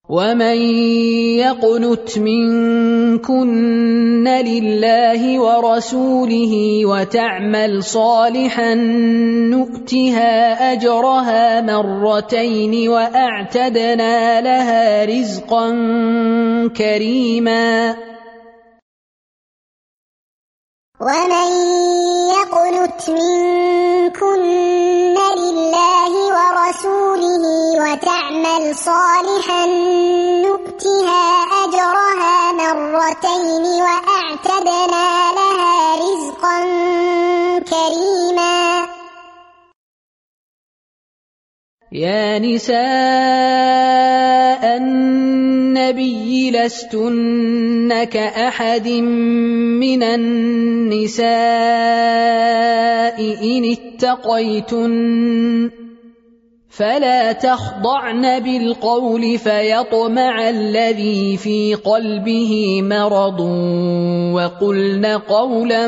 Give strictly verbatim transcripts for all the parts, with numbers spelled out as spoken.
ومن يقنت منكن لله ورسوله وتعمل صالحا نؤتها أجرها مرتين وأعتدنا لها رزقا كريما ومن يقنت منكن لله ورسوله وتعمل صالحا نؤتها أجرها مرتين وأعتدنا لها رزقا كريما يا نساء النبي لستن كأحد من النساء إن اتقيتن فلا تخضعن بالقول فيطمع الذي في قلبه مرض وقلن قولا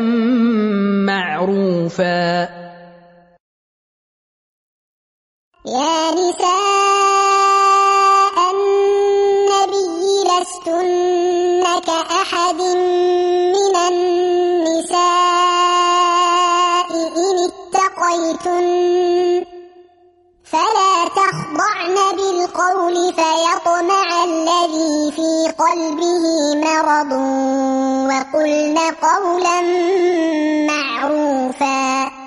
معروفا يا نساء النبي لستن كأحد من النساء إن اتقيتن فلا تخضعن بالقول فيطمع الذي في قلبه مرض وقلن قولا معروفا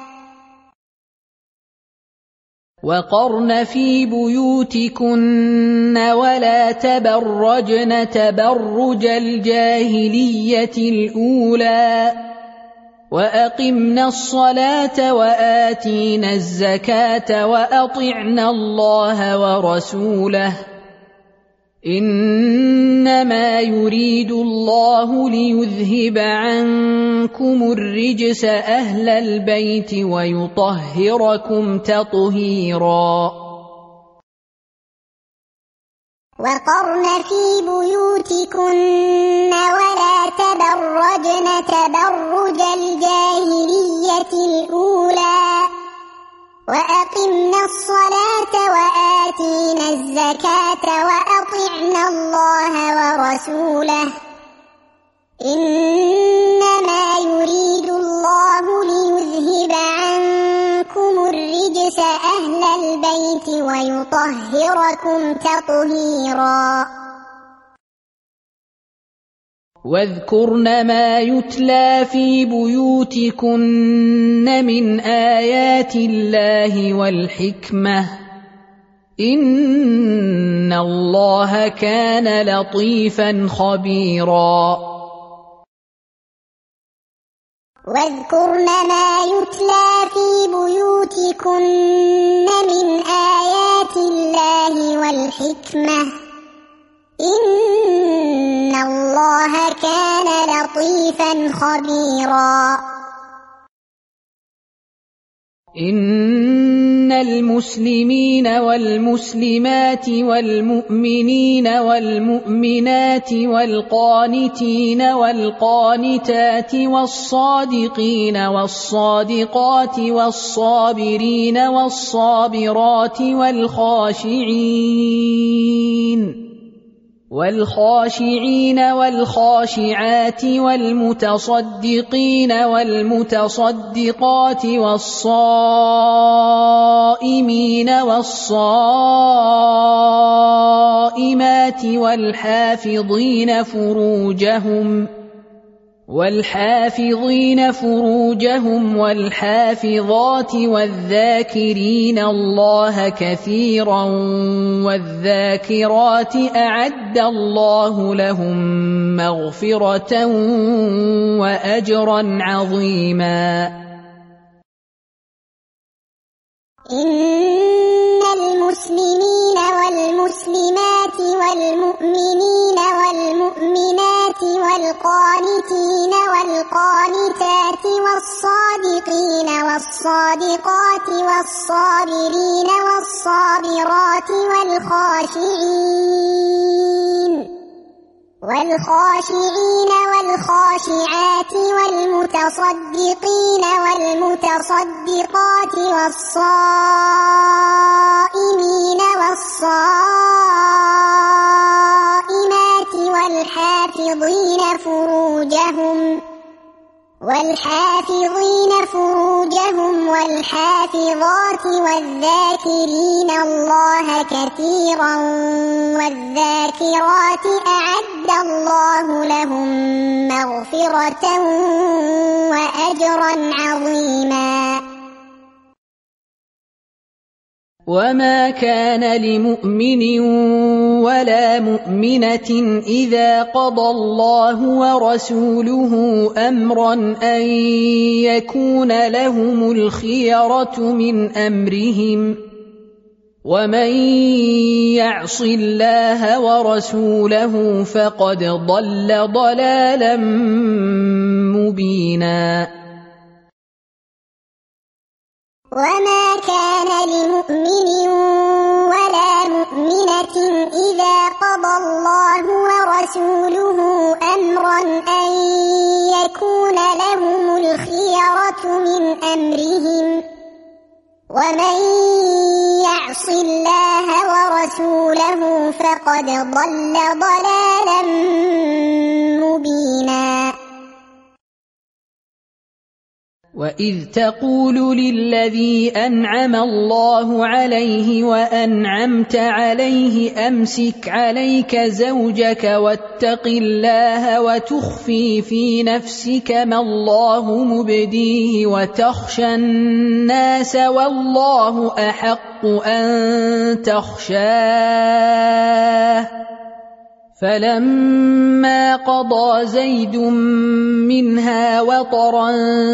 وقرن في بيوتكن ولا تبرجن تبرج الجاهلية الأولى وأقمنا الصلاة وآتينا الزكاة وأطعنا الله ورسوله إنما يريد الله ليذهب عنكم الرجس أهل البيت ويطهركم تطهيرا وقرن في بيوتكن ولا تبرجن تبرج الجاهلية الأولى وأقمنا الصلاة وآتينا الزكاة وأطعنا الله ورسوله إنما يريد الله ليذهب عنكم الرجس أهل البيت ويطهركم تطهيرا واذكرن ما يتلى في بيوتكن من آيات الله والحكمة إن الله كان لطيفا خبيرا واذكرن ما يتلى في بيوتكن من آيات الله والحكمة إن الله كان لطيفا خبيرا إن المسلمين والمسلمات والمؤمنين والمؤمنات والقانتين والقانتات والصادقين والصادقات والصابرين والصابرات والخاشعين والخاشعين والخاشعات والمتصدقين والمتصدقات والصائمين والصائمات والحافظين فروجهم والحافظين فروجهم والحافظات والذاكرين الله كثيرا والذاكرات أعد الله لهم مغفرة وأجرا عظيما إن المسلمين والمسلمات والمؤمنين والمؤمنات والقانتين والقانتات والصادقين والصادقات والصابرين والصابرات والخاشعين والخاشعين والخاشعات والمتصدقين والمتصدقات والصائمين والصائمين فروجهم والحافظين فروجهم والحافظات والذاكرين الله كثيرا والذاكرات أعد الله لهم مغفرة وأجرا عظيما. وما كان لمؤمن ولا مؤمنة إذا قضى الله ورسوله أمرا أن يكون لهم الخيرة من أمرهم ومن يعص الله ورسوله فقد ضل ضلالا مبينا. وما كان لمؤمن ولا مؤمنة إذا قضى الله ورسوله أمرا أن يكون لهم الخيرة من أمرهم ومن يعص الله ورسوله فقد ضل ضلالا مبينا. وإذ تقول للذي أنعم الله عليه وأنعمت عليه أمسك عليك زوجك واتق الله وتخفي في نفسك ما الله مبديه وتخشى الناس والله أحق أن تخشاه فلما قضى زيد منها وطرا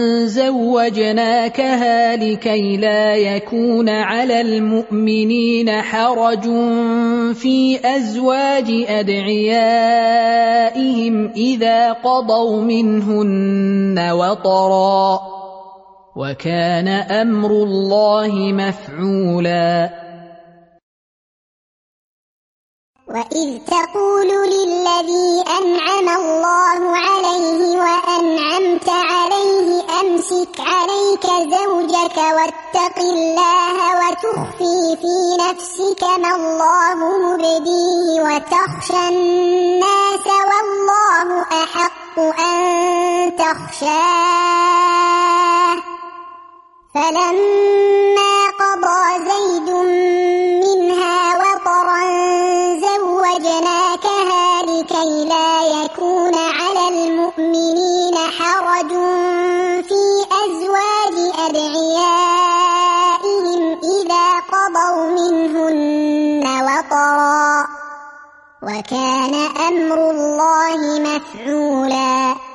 زوجناكها لكي لا يكون على المؤمنين حرج في أزواج أدعيائهم إذا قضوا منهن وطرا وكان أمر الله مفعولا. وإذ تقول للذي أنعم الله عليه وأنعمت عليه أمسك عليك زوجك واتق الله وتخفي في نفسك ما الله مبديه وتخشى الناس والله أحق أن تخشاه فلما قضى زيد منها وطرا زوجناكها لكي لا يكون على المؤمنين حرج في أزواج أدعيائهم إذا قضوا منهن وطرا وكان أمر الله مفعولا.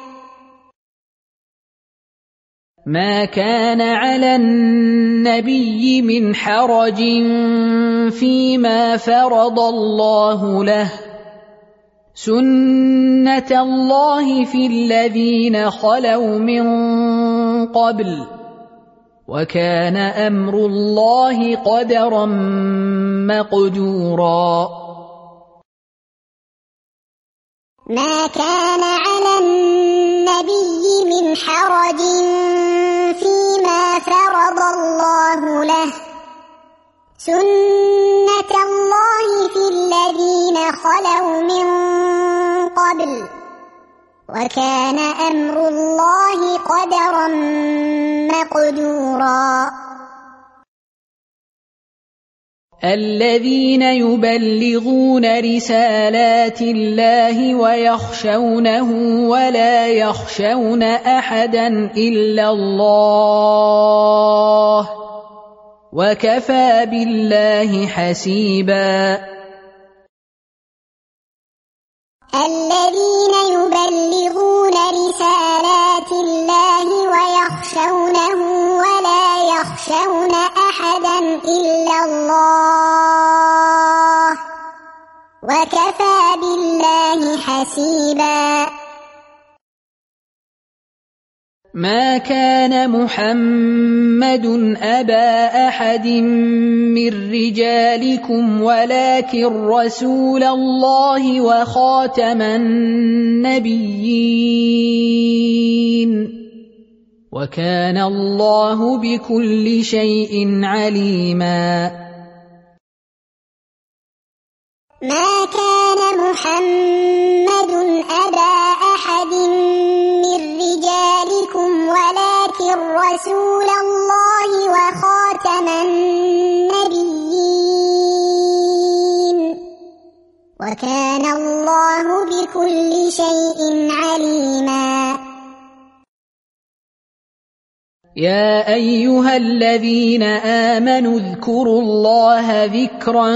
ما كان على النبي من حرج فيما فرض الله له سنة الله في الذين خلوا من قبل وكان أمر الله قدرا مقدورا. ما كان على النبي من حرج فيما فرض الله له سنة الله في الذين خلوا من قبل وكان أمر الله قدرا مقدورا. الذين يبلغون رسالات الله ويخشونه ولا يخشون أحدا إلا الله وكفى بالله حسيبا. الذين يبلغون رسالات الله ويخشونه ولا يخشون أحدا إلا الله وكفى بالله حسيبا. ما كان محمد أبا أحد من رجالكم ولكن رسول الله وخاتم النبيين وكان الله بكل شيء عليما. ما كان محمد أبا أحد رسول الله وخاتم النبيين وكان الله بكل شيء عليما. يا أيها الذين آمنوا اذكروا الله ذكرا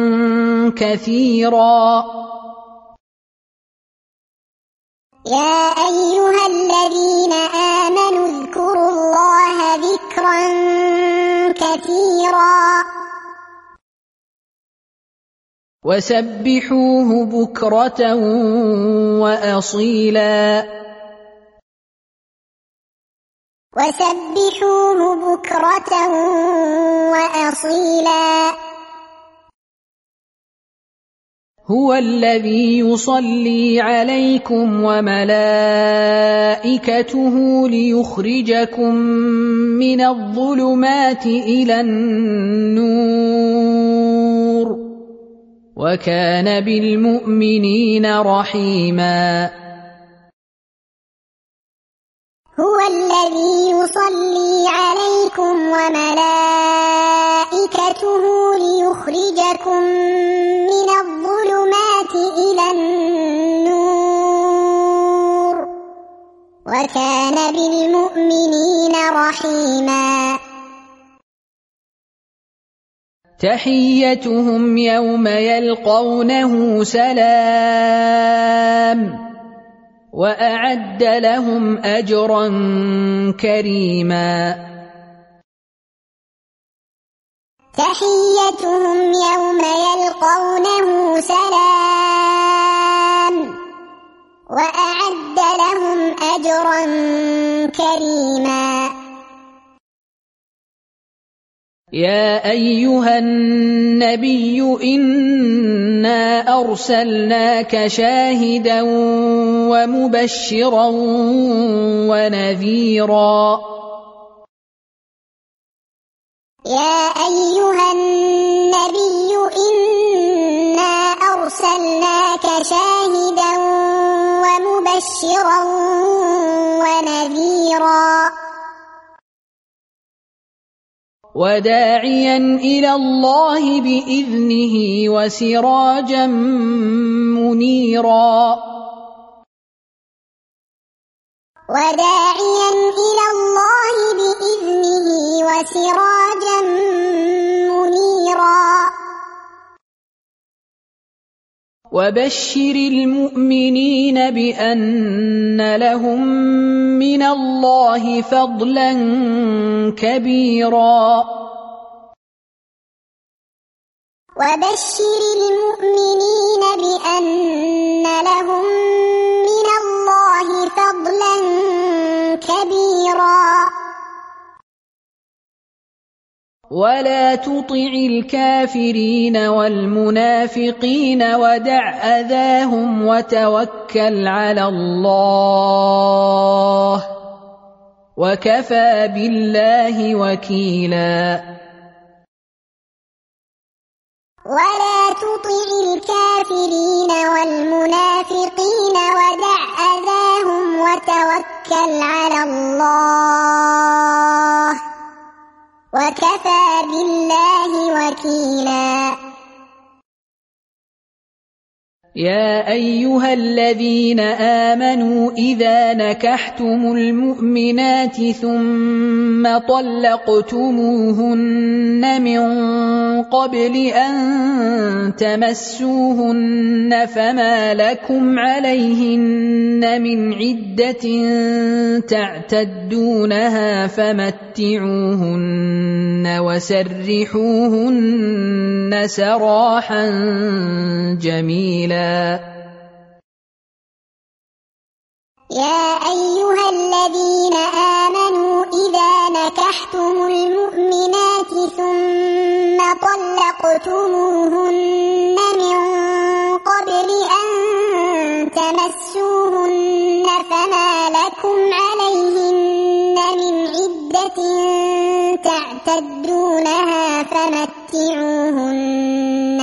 كثيرا. يا أيها الذين آمنوا اذكروا الله ذكرا كثيرا وسبحوه بكرة وأصيلا. وسبحوه بكرة وأصيلا. هو الذي يصلي عليكم وملائكته ليخرجكم من الظلمات إلى النور وكان بالمؤمنين رحيما. هو الذي يصلي عليكم وملائكته ليخرجكم من الظلمات إلى النور وكان بالمؤمنين رحيما. تحيتهم يوم يلقونه سلام وأعد لهم أجرا كريما. تحيتهم يوم يلقونه سلام وأعد لهم أجرا كريما. يا أيها النبي إنا أرسلناك شاهدا ومبشرا ونذيرا. يا أيها النبي إنا أرسلناك شاهدا ومبشرا ونذيرا وداعيا إلى الله بإذنه وسراجا منيرا. وداعيا إلى الله بإذنه وسراجا منيرا. وبشر المؤمنين بأن لهم من الله فضلا كبيرا. وبشر المؤمنين بأن لهم من الله فضلا كبيرا. ولا تطع الكافرين والمنافقين ودع أذاهم وتوكل على الله وكفى بالله وكيلا. ولا تطع الكافرين والمنافقين ودع أذاهم وتوكل على الله وكفى بالله وكيلا. يا أيها الذين آمنوا إذا نكحتم المؤمنات ثم طلقتموهن من قبل أن تمسوهن فما لكم عليهن من عدة تعتدونها فمتعوهن وسرحوهن سراحا جميلا. يا أيها الذين آمنوا إذا نكحتم المؤمنات ثم طلقتموهن من قبل أن تمسوهن فما لكم عليهن من عدة تعتدونها فمتعوهن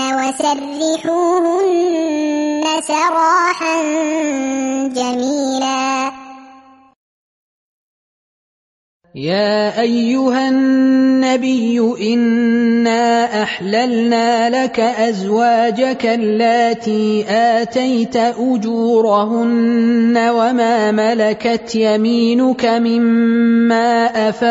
وسرحوهن سراحا جميلا. يا أيها النبي إنا أحللنا لك أزواجك اللاتي آتيت أجورهن وما ملكت يمينك مما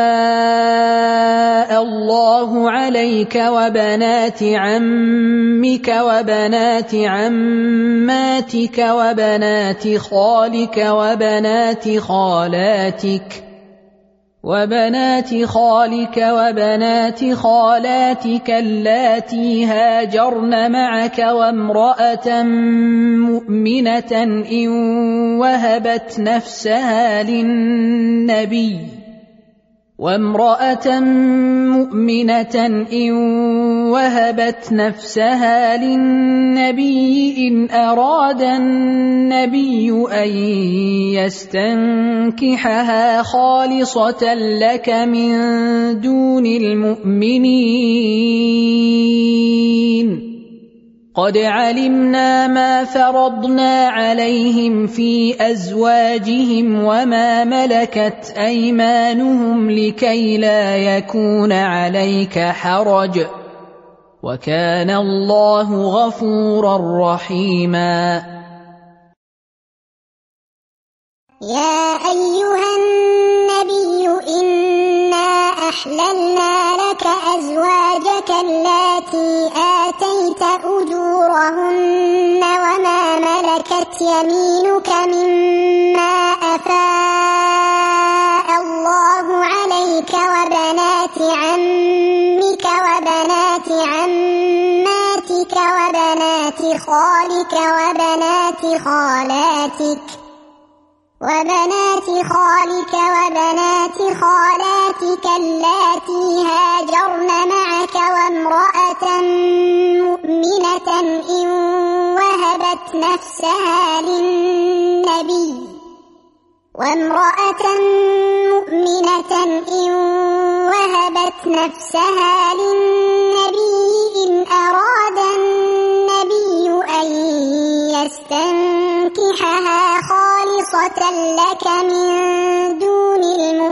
أفاء الله عليك وبنات عمك وبنات عماتك وبنات خالك وبنات خالاتك وبنات خالك وبنات خالاتك اللاتي هاجرن معك وامرأة مؤمنة إن وهبت نفسها للنبي وامرأة مؤمنة إن وهبت نفسها للنبي إن أراد النبي أن يستنكحها خالصة لك من دون المؤمنين قد علمنا ما فرضنا عليهم في أزواجهم وما ملكت أيمانهم لكي لا يكون عليك حرج وكان الله غفورا رحيما يا أيها النبي إنا أحللنا لك أزواجك اللاتي آتيت أجورهن وما ملكت يمينك مما أفاء الله عليك وبنات عمك وبنات عماتك وبنات خالك وبنات خالاتك وبنات خالك وبنات خالاتك اللاتي هاجرن معك وامرأة مؤمنة إن وهبت نفسها للنبي وامرأة مؤمنة إن وهبت نفسها للنبي إن أراد النبي أن يستنكحها خالصة لك من دون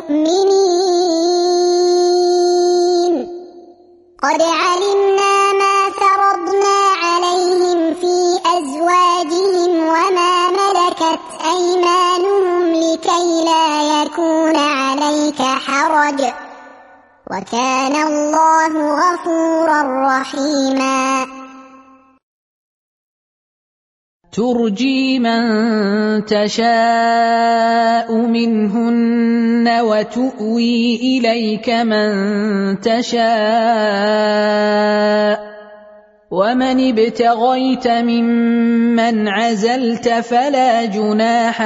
المؤمنين قد علمنا ما فرضنا عليهم في أزواجهم وما ملكت أيمانهم لكي لا يكون عليك حرج وكان الله غفورا رحيما ترجي من تشاء منهن وتؤوي إليك من تشاء ومن ابتغيت ممن عزلت فلا جناح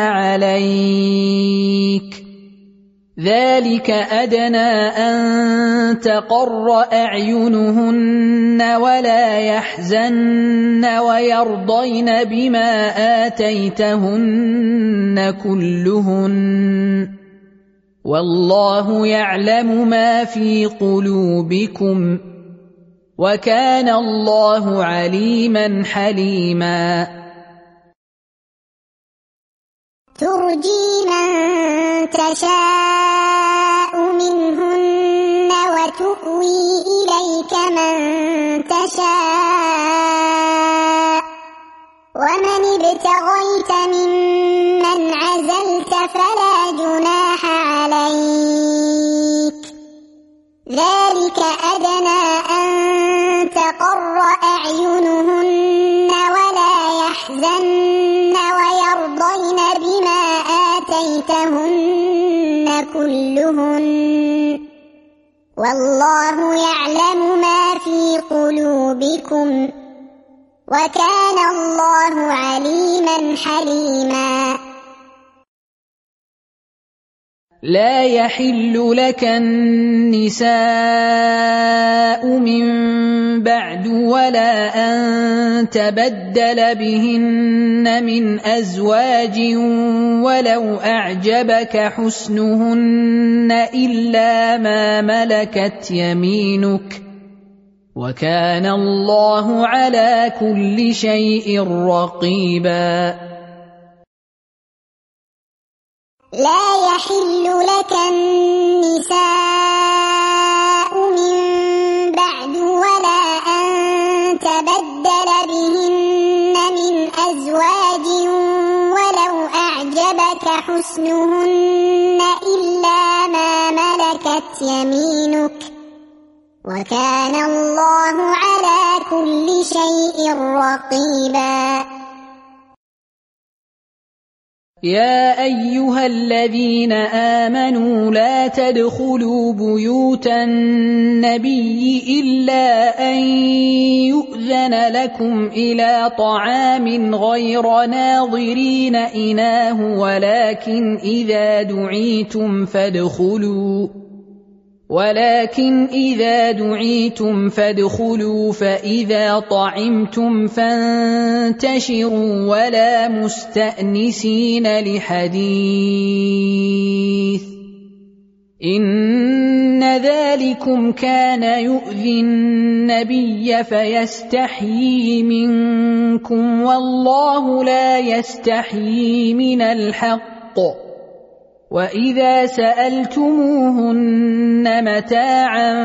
عليك ذلك أدنى أن تقر أعينهن ولا يحزن ويرضين بما آتيتهن كلهن والله يعلم ما في قلوبكم وكان الله عليما حليما ترجي من تشاء منهن وتؤوي إليك من تشاء ومن ابتغيت ممن عزلت فلا جناح عليك ذلك أدنى أن تقر أعينهن ولا يحزن ويرضين بما آتيتهن كلهن والله يعلم ما في قلوبكم وكان الله عليما حليما لا يحل لك النساء من بعد ولا أن تبدل بهن من أزواج ولو أعجبك حسنهن إلا ما ملكت يمينك وكان الله على كل شيء رقيبا لا يحل لك النساء من بعد ولا أن تبدل بهن من أزواج ولو أعجبك حسنهن إلا ما ملكت يمينك وكان الله على كل شيء رقيبا. يا أيها الذين آمنوا لا تدخلوا بيوت النبي إلا أن يؤذن لكم إلى طعام غير ناظرين إناه ولكن إذا دعيتم فادخلوا ولكن إذا دعيتم فادخلوا فإذا طعمتم فانتشروا ولا مستأنسين لحديث إن ذلكم كان يؤذي النبي فيستحيي منكم والله لا يستحيي من الحق وإذا سألتموهن متاعا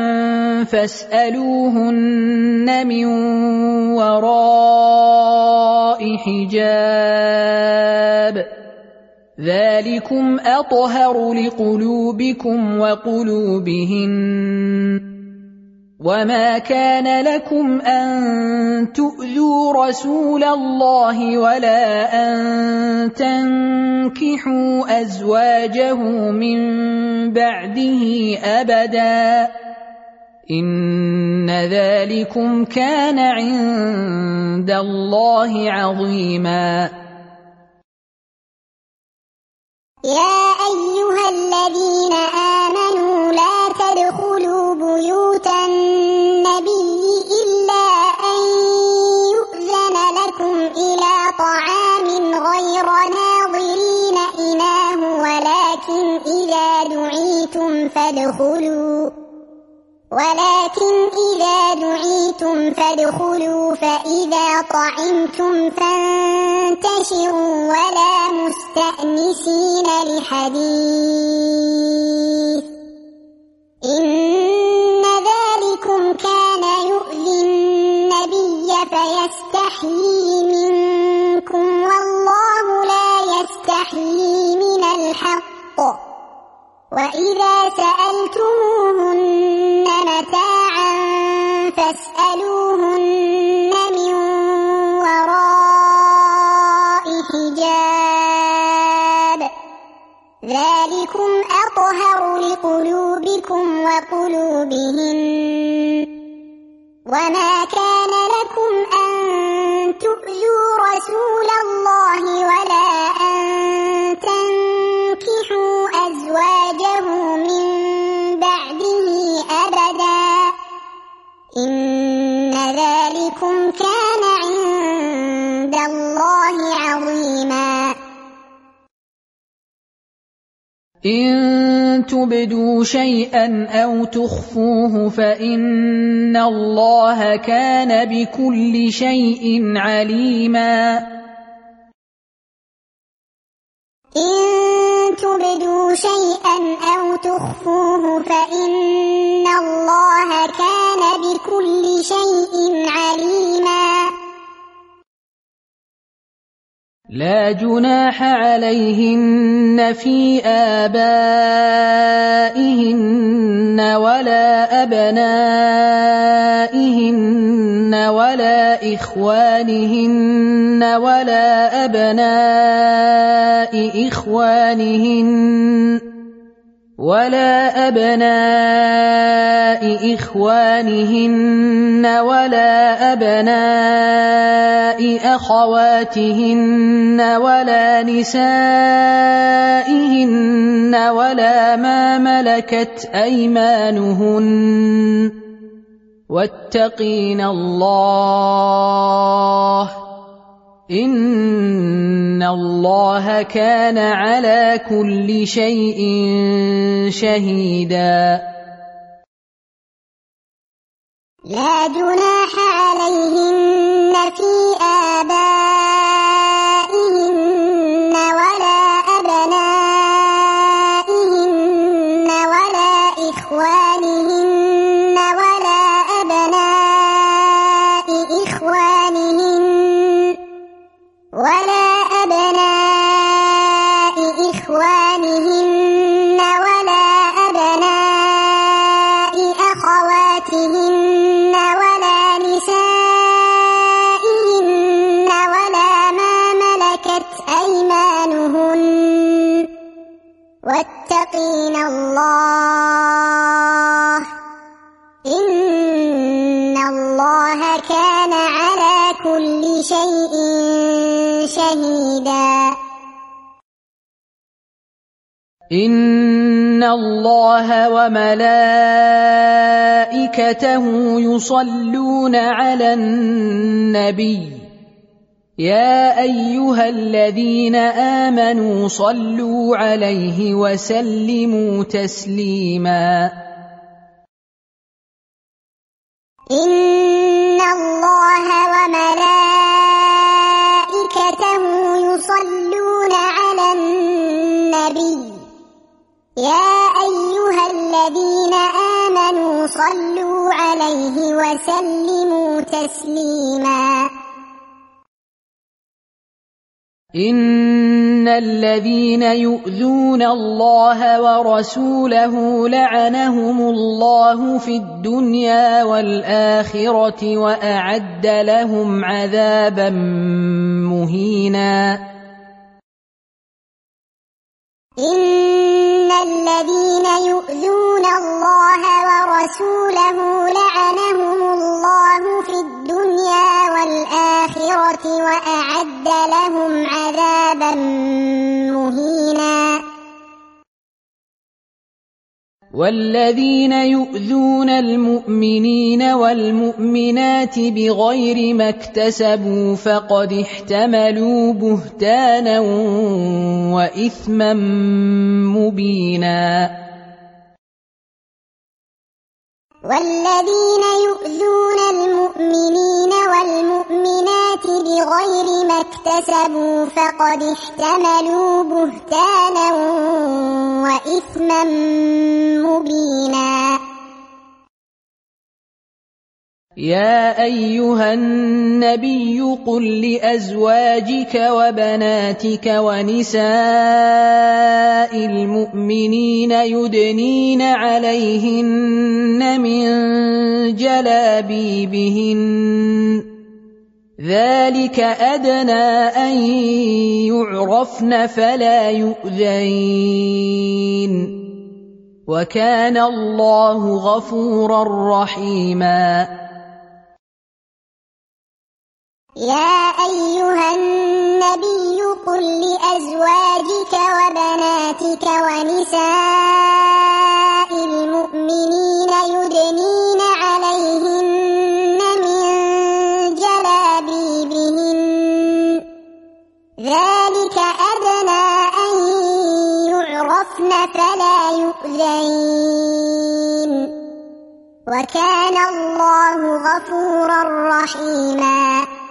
فاسألوهن من وراء حجاب ذلكم أطهر لقلوبكم وقلوبهن وما كان لكم أن تؤذوا رسول الله ولا أن تنكحوا أزواجه من بعده أبدا إن ذلكم كان عند الله عظيما. يا أيها الذين آمنوا لا تدخلوا بيوت النبي إلا أن يؤذن لكم إلى طعام غير ناظرين إناه ولكن إذا دعيتم فادخلوا ولكن إذا دعيتم فادخلوا فإذا طعمتم فانتشروا ولا مستأنسين لحديث إن ذلكم كان يؤذي النبي فيستحيي منكم والله لا يستحيي من الحق وإذا سألتموهن متاعا فاسألوهن من وراء حجاب ذلكم أطهر لقلوبكم وقلوبهن وما كان لكم أن تؤذوا رسول الله ولا أن تنكحوا أزواجه من بعده أبدا إن ذلكم كان عند الله عظيما. إن تبدوا شيئا أو تخفوه فإن الله كان بكل شيء عليما. إن تبدوا شيئا أو تخفوه فإن الله كان بكل شيء عليما. لا جناح عليهن في آبائهن ولا أبنائهن ولا إخوانهن ولا أبناء إخوانهن ولا أبناء إخوانهن ولا أبناء أخواتهن ولا نسائهن ولا ما ملكت أيمانهن واتقين الله إن الله كان على كل شيء شهيدا. لا جناح عليهن في آبائهن ولا أبنائهن ولا أبناء إخوانهن ولا أبناء أخواتهن ولا نسائهن ولا ما ملكت أيمانهن واتقين الله إن الله كان على كل شيء شهيدا. إن الله وملائكته يصلون على النبي يا أيها الذين آمنوا صلوا عليه وسلموا تسليما. إن الله وملائكته يصلون على النبي يا أيها الذين آمنوا صلوا عليه وسلموا تسليما. إن الذين يؤذون الله ورسوله لعنهم الله في الدنيا والآخرة وأعد لهم عذابا مهينا. إن الذين يؤذون الله ورسوله لعنهم الله في الدنيا والآخرة وأعد لهم عذابا مهينا. والذين يؤذون المؤمنين والمؤمنات بغير ما اكتسبوا فقد احتملوا بهتانا وإثما مبينا. والذين يؤذون المؤمنين والمؤمنات بغير ما اكتسبوا فقد احتملوا بهتانا وإثما مبينا. يا أيها النبي قل لأزواجك وبناتك ونساء المؤمنين يدنين عليهن من جلابيبهن ذلك أدنى أن يعرفن فلا يؤذين وكان الله غفورا رحيما. يا أيها النبي قل لأزواجك وبناتك ونساء المؤمنين يدنين عليهن من جلابيبهن ذلك أدنى أن يعرفن فلا يؤذين وكان الله غفورا رحيما.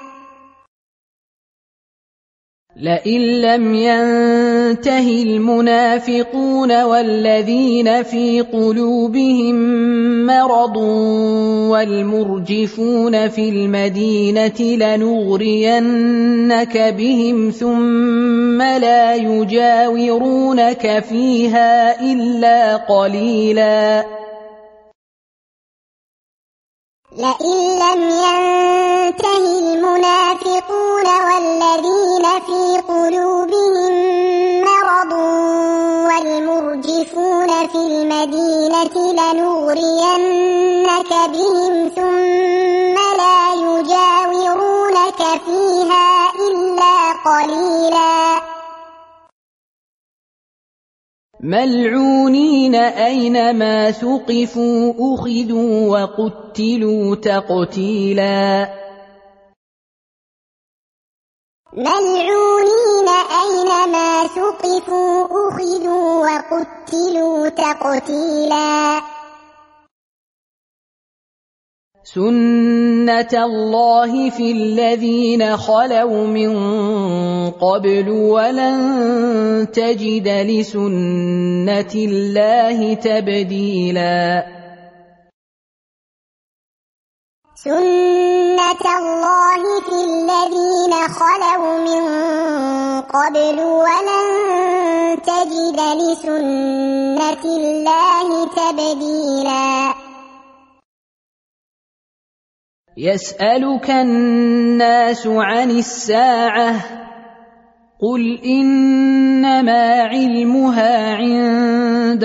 لئن لم ينته المنافقون والذين في قلوبهم مرض والمرجفون في المدينة لنغرينك بهم ثم لا يجاورونك فيها إلا قليلا. لئن لم ينته المنافقون والذين في قلوبهم مرض والمرجفون في المدينة لنغرينك بهم ثم لا يجاورونك فيها إلا قليلا. ملعونين أينما ثقفوا أخذوا وقتلوا تقتيلا. ملعونين أينما ثقفوا أخذوا وقتلوا تقتيلا. سنة الله في الذين خلوا من قبل ولن تجد لسنة الله تبديلا. سنة سُنَّةَ اللَّهِ فِي الَّذِينَ خَلَوْا مِن قَبْلُ وَلَن تَجِدَ لِسُنَّةِ اللَّهِ تَبْدِيلًا يَسْأَلُكَ النَّاسُ عَنِ السَّاعَةِ قُلْ إِنَّمَا عِلْمُهَا عِندَ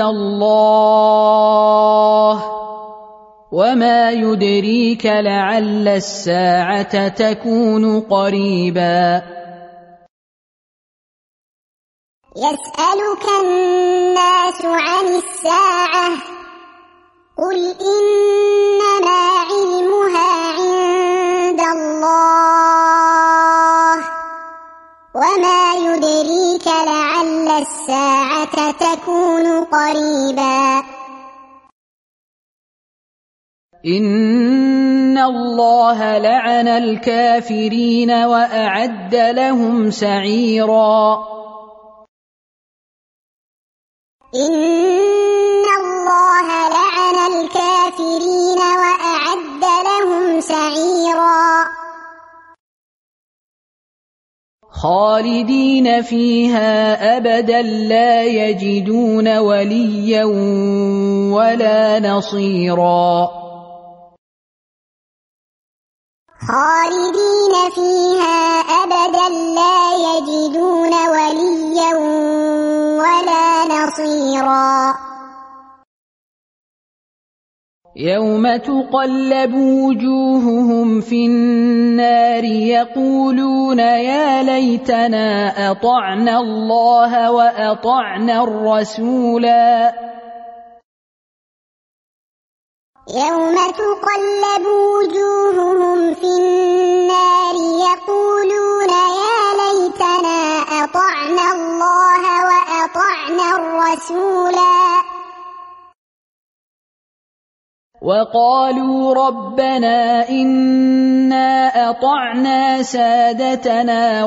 اللَّهِ وَمَا يُدْرِيكَ لَعَلَّ السَّاعَةَ تَكُونُ قَرِيبًا يَسْأَلُكَ النَّاسُ عَنِ السَّاعَةِ قُلْ إِنَّمَا عِلْمُهَا عِندَ اللَّهِ وَمَا يُدْرِيكَ لَعَلَّ السَّاعَةَ تَكُونُ قَرِيبًا إِنَّ اللَّهَ لَعَنَ الْكَافِرِينَ وَأَعَدَّ لَهُمْ سَعِيرًا إِنَّ اللَّهَ لَعَنَ الْكَافِرِينَ وَأَعَدَّ لَهُمْ سَعِيرًا خَالِدِينَ فِيهَا أَبَدًا لَّا يَجِدُونَ وَلِيًّا وَلَا نَصِيرًا خَالِدِينَ فِيهَا أَبَدًا لَّا يَجِدُونَ وَلِيًّا وَلَا نَصِيرًا يَوْمَ تُقَلَّبُ وُجُوهُهُمْ فِي النَّارِ يَقُولُونَ يَا لَيْتَنَا أَطَعْنَا اللَّهَ وَأَطَعْنَا الرَّسُولَا يَوْمَ تُقَلَّبُ وُجُوهُهُمْ فِي النَّارِ يَقُولُونَ يَا لَيْتَنَا أَطَعْنَا اللَّهَ وَأَطَعْنَا الرَّسُولَا وَقَالُوا رَبَّنَا إِنَّا أَطَعْنَا سَادَتَنَا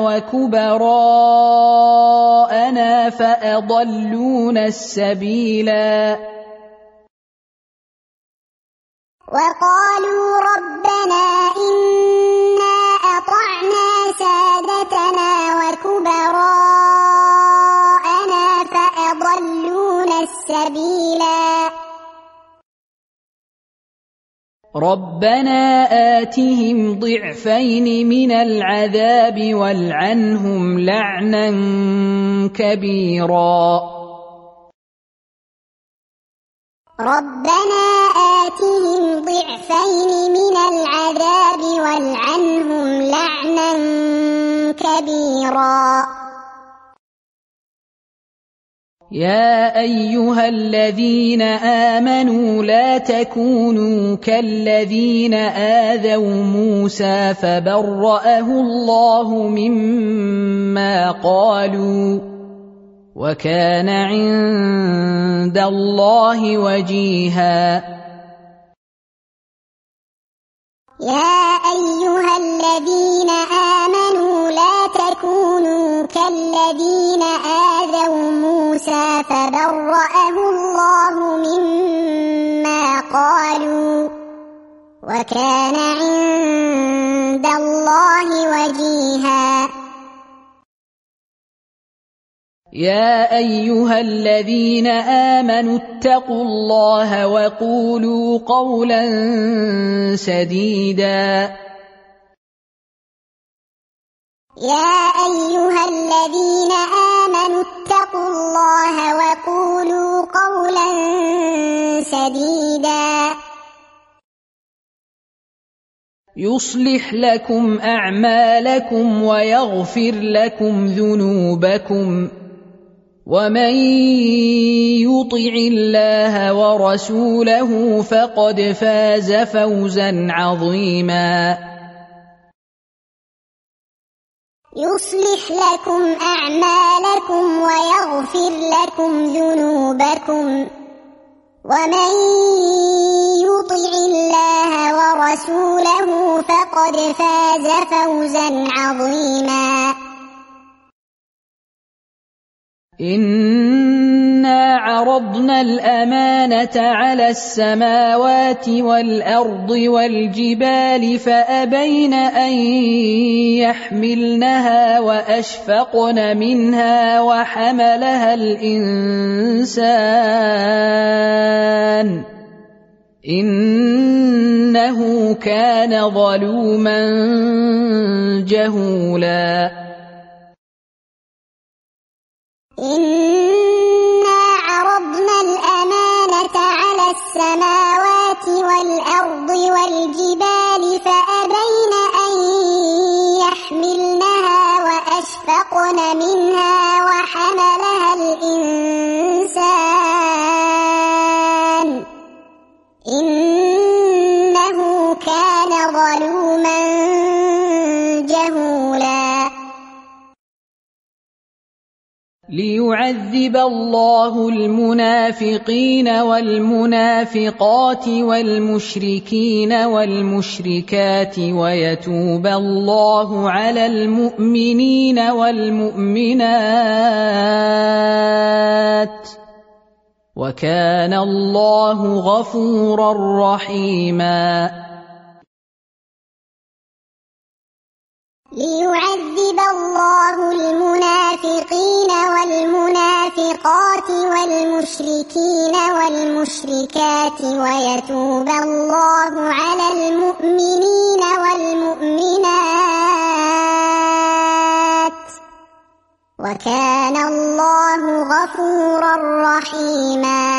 وَكُبَرَاءَنَا فَأَضَلُّونَا السَّبِيلَا وَقَالُوا رَبَّنَا إِنَّا أَطَعْنَا سَادَتَنَا وَكُبَرَاءَنَا فَأَضَلُّونَا السَّبِيلَا رَبَّنَا آتِهِمْ ضِعْفَيْنِ مِنَ الْعَذَابِ وَالْعَنْهُمْ لَعْنًا كَبِيرًا رَبَّنَا آتِهِمْ ضِعْفَيْنِ مِنَ الْعَذَابِ وَالْعَنْهُمْ لَعْنًا كَبِيرًا يَا أَيُّهَا الَّذِينَ آمَنُوا لَا تَكُونُوا كَالَّذِينَ آذَوْا مُوسَىٰ فَبَرَّأَهُ اللَّهُ مِمَّا قَالُوا وَكَانَ عِندَ اللَّهِ وَجِيهًا يَا أَيُّهَا الَّذِينَ آمَنُوا لَا تَكُونُوا كَالَّذِينَ آذَوْا مُوسَىٰ فَبَرَّأَهُ اللَّهُ مِمَّا قَالُوا وَكَانَ عِندَ اللَّهِ وَجِيهًا يَا أَيُّهَا الَّذِينَ آمَنُوا اتَّقُوا اللَّهَ وَقُولُوا قَوْلًا سَدِيدًا يَا أَيُّهَا الَّذِينَ آمَنُوا اتَّقُوا اللَّهَ وَقُولُوا قَوْلًا سَدِيدًا يُصْلِحْ لَكُمْ أَعْمَالَكُمْ وَيَغْفِرْ لَكُمْ ذُنُوبَكُمْ وَمَن يُطِعِ اللَّهَ وَرَسُولَهُ فَقَدْ فَازَ فَوْزًا عَظِيمًا يُصْلِحْ لَكُمْ أَعْمَالَكُمْ وَيَغْفِرْ لَكُمْ ذُنُوبَكُمْ وَمَن يُطِعِ اللَّهَ وَرَسُولَهُ فَقَدْ فَازَ فَوْزًا عَظِيمًا إِنَّا عرضنا الأمانة على السماوات والأرض والجبال فأبين أن يحملنها وأشفقن منها وحملها الإنسان إنه كان ظلوما جهولا إنا عرضنا الأمانة على السماوات والأرض والجبال فأبين أن يحملنها وأشفقن منها وحملها الإنسان إنه كان ظلوما جهولا ليعذب الله المنافقين والمنافقات والمشركين والمشركات ويتوب الله على المؤمنين والمؤمنات وكان الله غفورا رحيما ليعذب الله المنافقين والمنافقات والمشركين والمشركات ويتوب الله على المؤمنين والمؤمنات وكان الله غفورا رحيما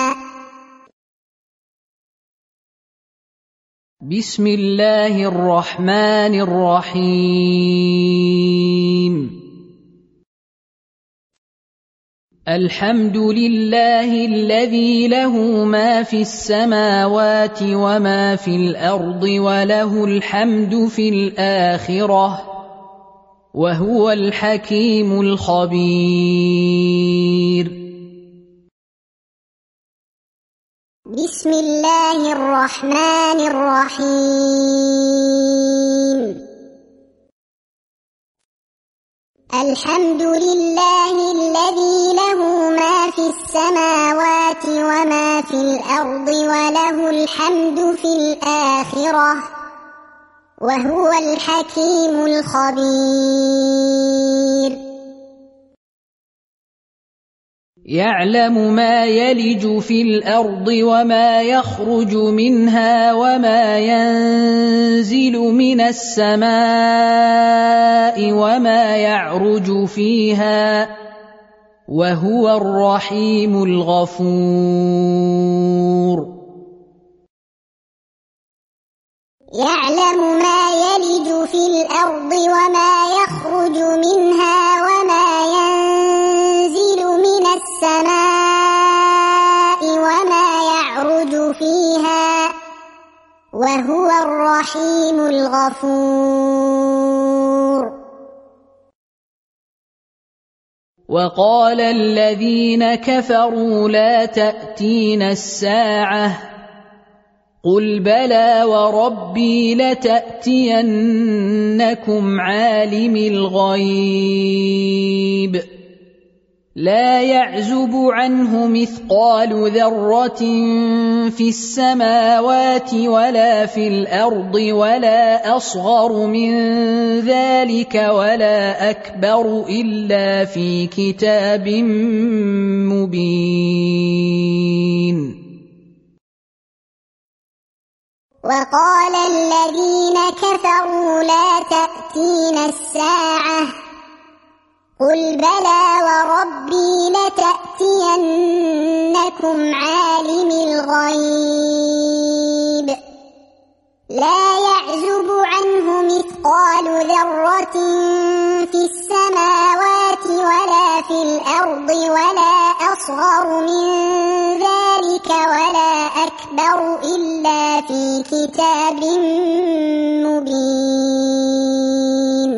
بسم الله الرحمن الرحيم الحمد لله الذي له ما في السماوات وما في الأرض وله الحمد في الآخرة وهو الحكيم الخبير بسم الله الرحمن الرحيم الحمد لله الذي له ما في السماوات وما في الأرض وله الحمد في الآخرة وهو الحكيم الخبير يعلم ما يلج في الأرض وما يخرج منها وما ينزل من السماء وما يعرج فيها وهو الرحيم الغفور يعلم ما يلج في الأرض وما يخرج منها وما ينزل من السماء وما يعرج فيها وهو الرحيم الغفور وقال الذين كفروا لا تأتينا الساعة قل بلى وربي لتأتينكم عالم الغيب لا يعزب عنه مثقال ذرة في السماوات ولا في الأرض ولا أصغر من ذلك ولا أكبر إلا في كتاب مبين وقال الذين كفروا لا تأتينا الساعة قل بلى وربي لتأتينكم عالم الغيب لا يعزب عنه مثقال ذرة في السماوات ولا في الأرض ولا أصغر من ذلك ولا أكبر إلا في كتاب مبين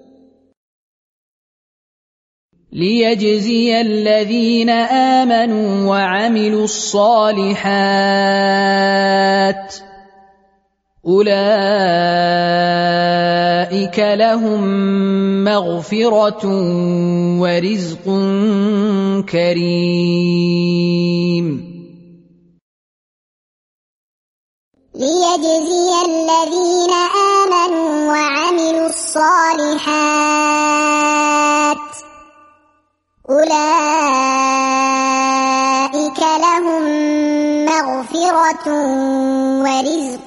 ليجزي الذين آمنوا وعملوا الصالحات أولئك لهم مغفرة ورزق كريم. ليجزي الذين آمنوا وعملوا الصالحات أولئك لهم مغفرة ورزق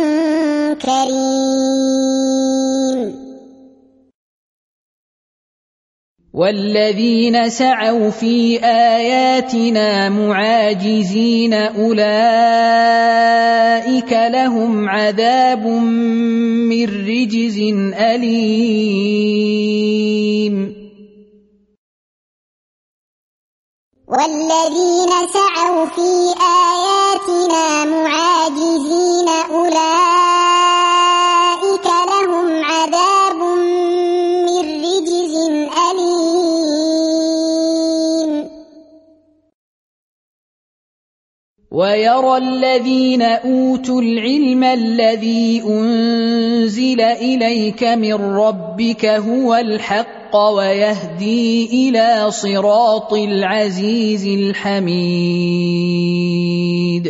كريم. والذين سعوا في آياتنا معاجزين أولئك لهم عذاب من رجز أليم. والذين سعوا في آياتنا معاجزين أولئك لهم عذاب من رجز أليم. ويرى الذين أوتوا العلم الذي أنزل إليك من ربك هو الحق ويهدي إلى صراط العزيز الحميد.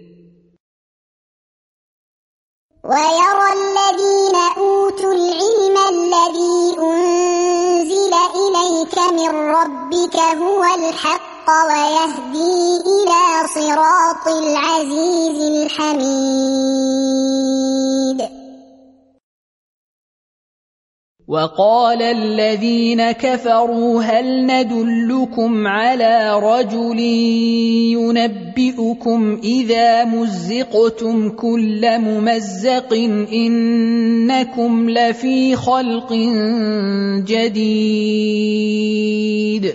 ويرى الذين أوتوا العلم الذي أنزل إليك من ربك هو الحق ويهدي إلى صراط العزيز الحميد. وقال الذين كفروا هل ندلكم على رجل ينبئكم إذا مزقتم كل ممزق إنكم لفي خلق جديد.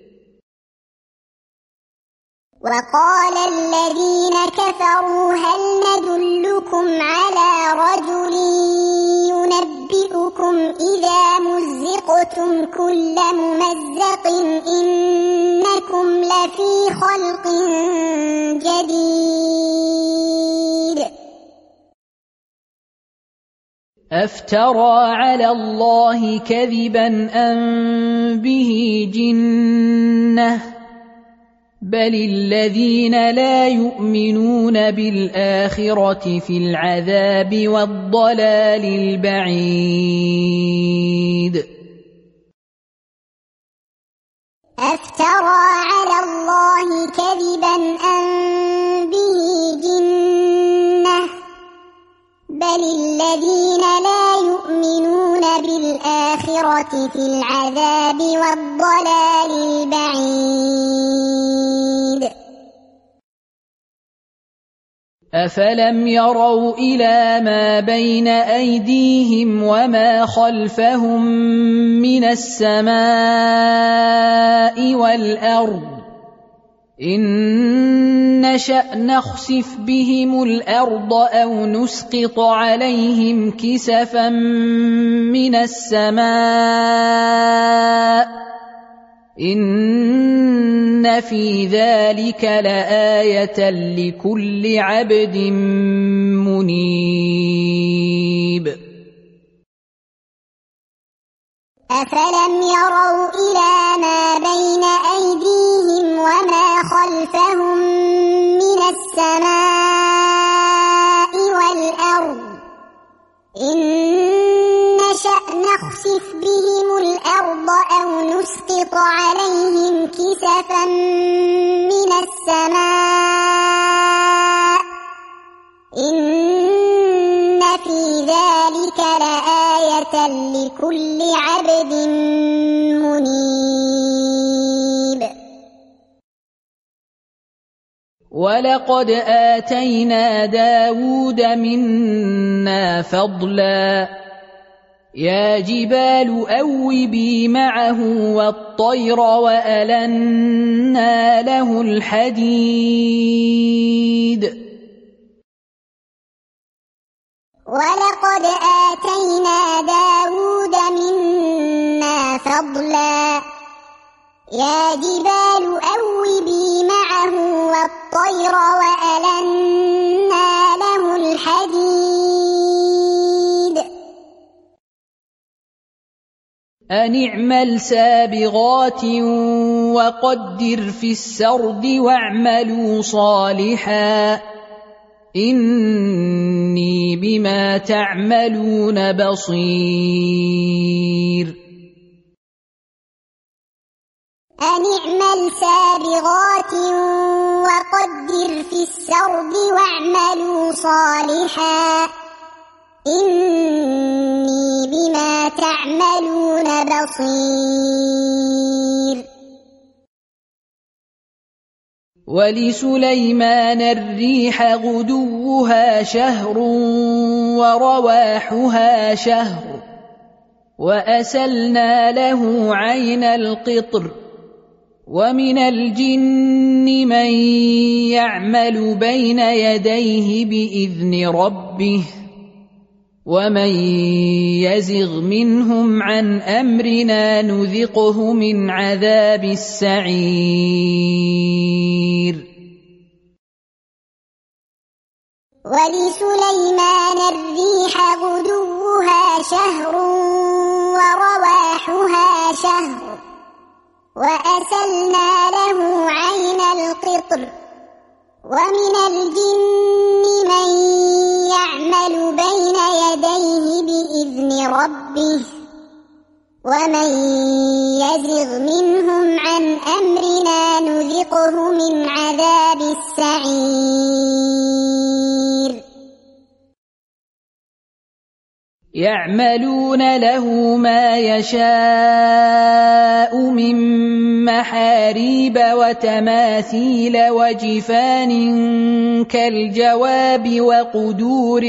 وقال الذين كفروا هل ندلكم على رجل ينبئكم إذا مزقتم كل ممزق إنكم لفي خلق جديد. أفترى على الله كذبا أم به جنة بل الذين لا يؤمنون بالآخرة في العذاب والضلال البعيد. أفترى على الله كذبا أم به جنة بل الذين لا يؤمنون بالآخرة في العذاب والضلال البعيد. أفلم يروا إلى ما بين أيديهم وما خلفهم من السماء والأرض إن نشأ نخسف بهم الأرض أو نسقط عليهم كسفا من السماء إن في ذلك لآية لكل عبد منيب. أفلم يروا إلى ما بين أيديهم وما خلفهم من السماء والأرض إن نشأ نخسف بهم الأرض أو نسقط عليهم كسفا من السماء إن في ذلك لآية لكل عبد منيب. ولقد آتينا داود منا فضلا يا جبال أوبي معه والطير وألنا له الحديد. ولقد آتينا داود منا فضلا يا جبال أوبي معه والطير وألنا له الحديد. أن اعمل سابغات وقدر في السرد واعملوا صالحا إني بما تعملون بصير أن اعمل سابغات وقدر في السرد واعملوا صالحا إني بما تعملون بصير ولسليمان الريح غدوها شهر ورواحها شهر وأسلنا له عين القطر ومن الجن من يعمل بين يديه بإذن ربه ومن يزغ منهم عن أمرنا نذقه من عذاب السعير ولسليمان الريح غدوها شهر ورواحها شهر وأسلنا له عين القطر ومن الجن من يعمل بين يديه بإذن ربه ومن يزغ منهم عن أمرنا نذقه من عذاب السعير يعملون له ما يشاء من محاريب وتماثيل وجفان كالجواب وقدور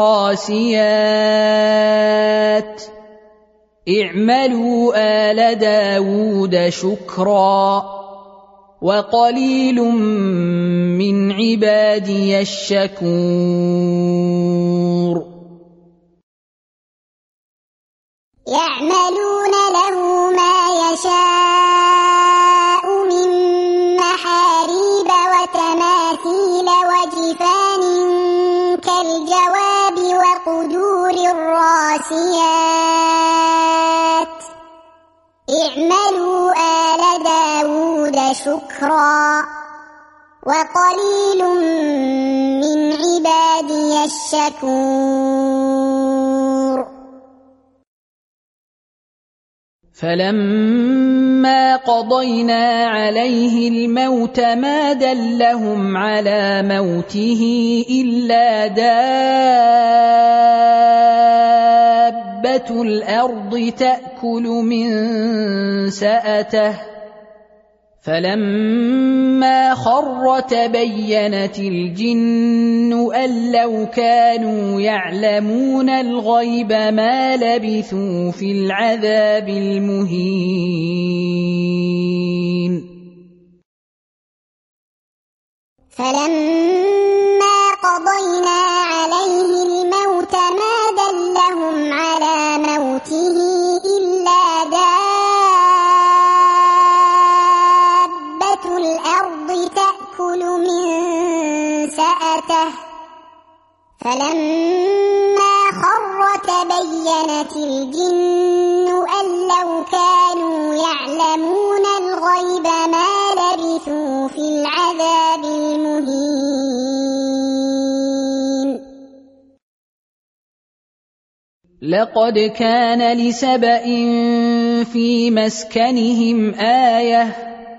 الراسيات اعملوا آل داود شكرا وقليل من عبادي الشكور يعملون له ما يشاء من محاريب وتماثيل وجفان كالجواب وقدور الراسيات اعملوا آل داود شكرا وقليل من عبادي الشكور فلما قضينا عليه الموت ما دلهم على موته إلا دابة الأرض تأكل من سأته فلما خر تبينت الجن أن لو كانوا يعلمون الغيب ما لبثوا في العذاب المهين فلما قضينا عليه الموت ما دلهم على موته إلا دابة الأرض تأكل من سأته فلما خر تبينت الجن أن لو كانوا يعلمون الغيب ما لبثوا في العذاب المهين لقد كان لسبإ في مسكنهم آية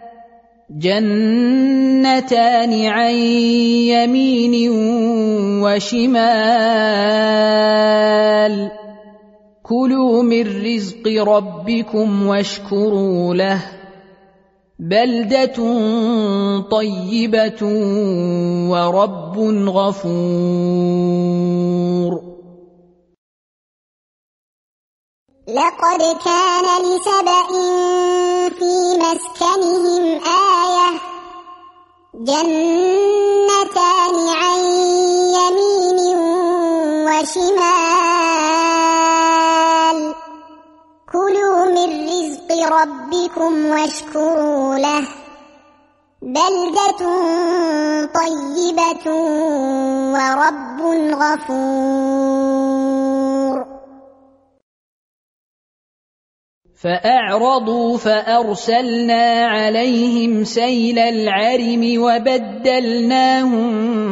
جنتان عن يمين وشمال كلوا من رزق ربكم واشكروا له بلدة طيبة ورب غفور لقد كان لسبإ في مسكنهم آية جنتان عن يمين وشمال كلوا من رزق ربكم واشكروا له بلدة طيبة ورب غفور فأعرضوا فأرسلنا عليهم سيل العرم وبدلناهم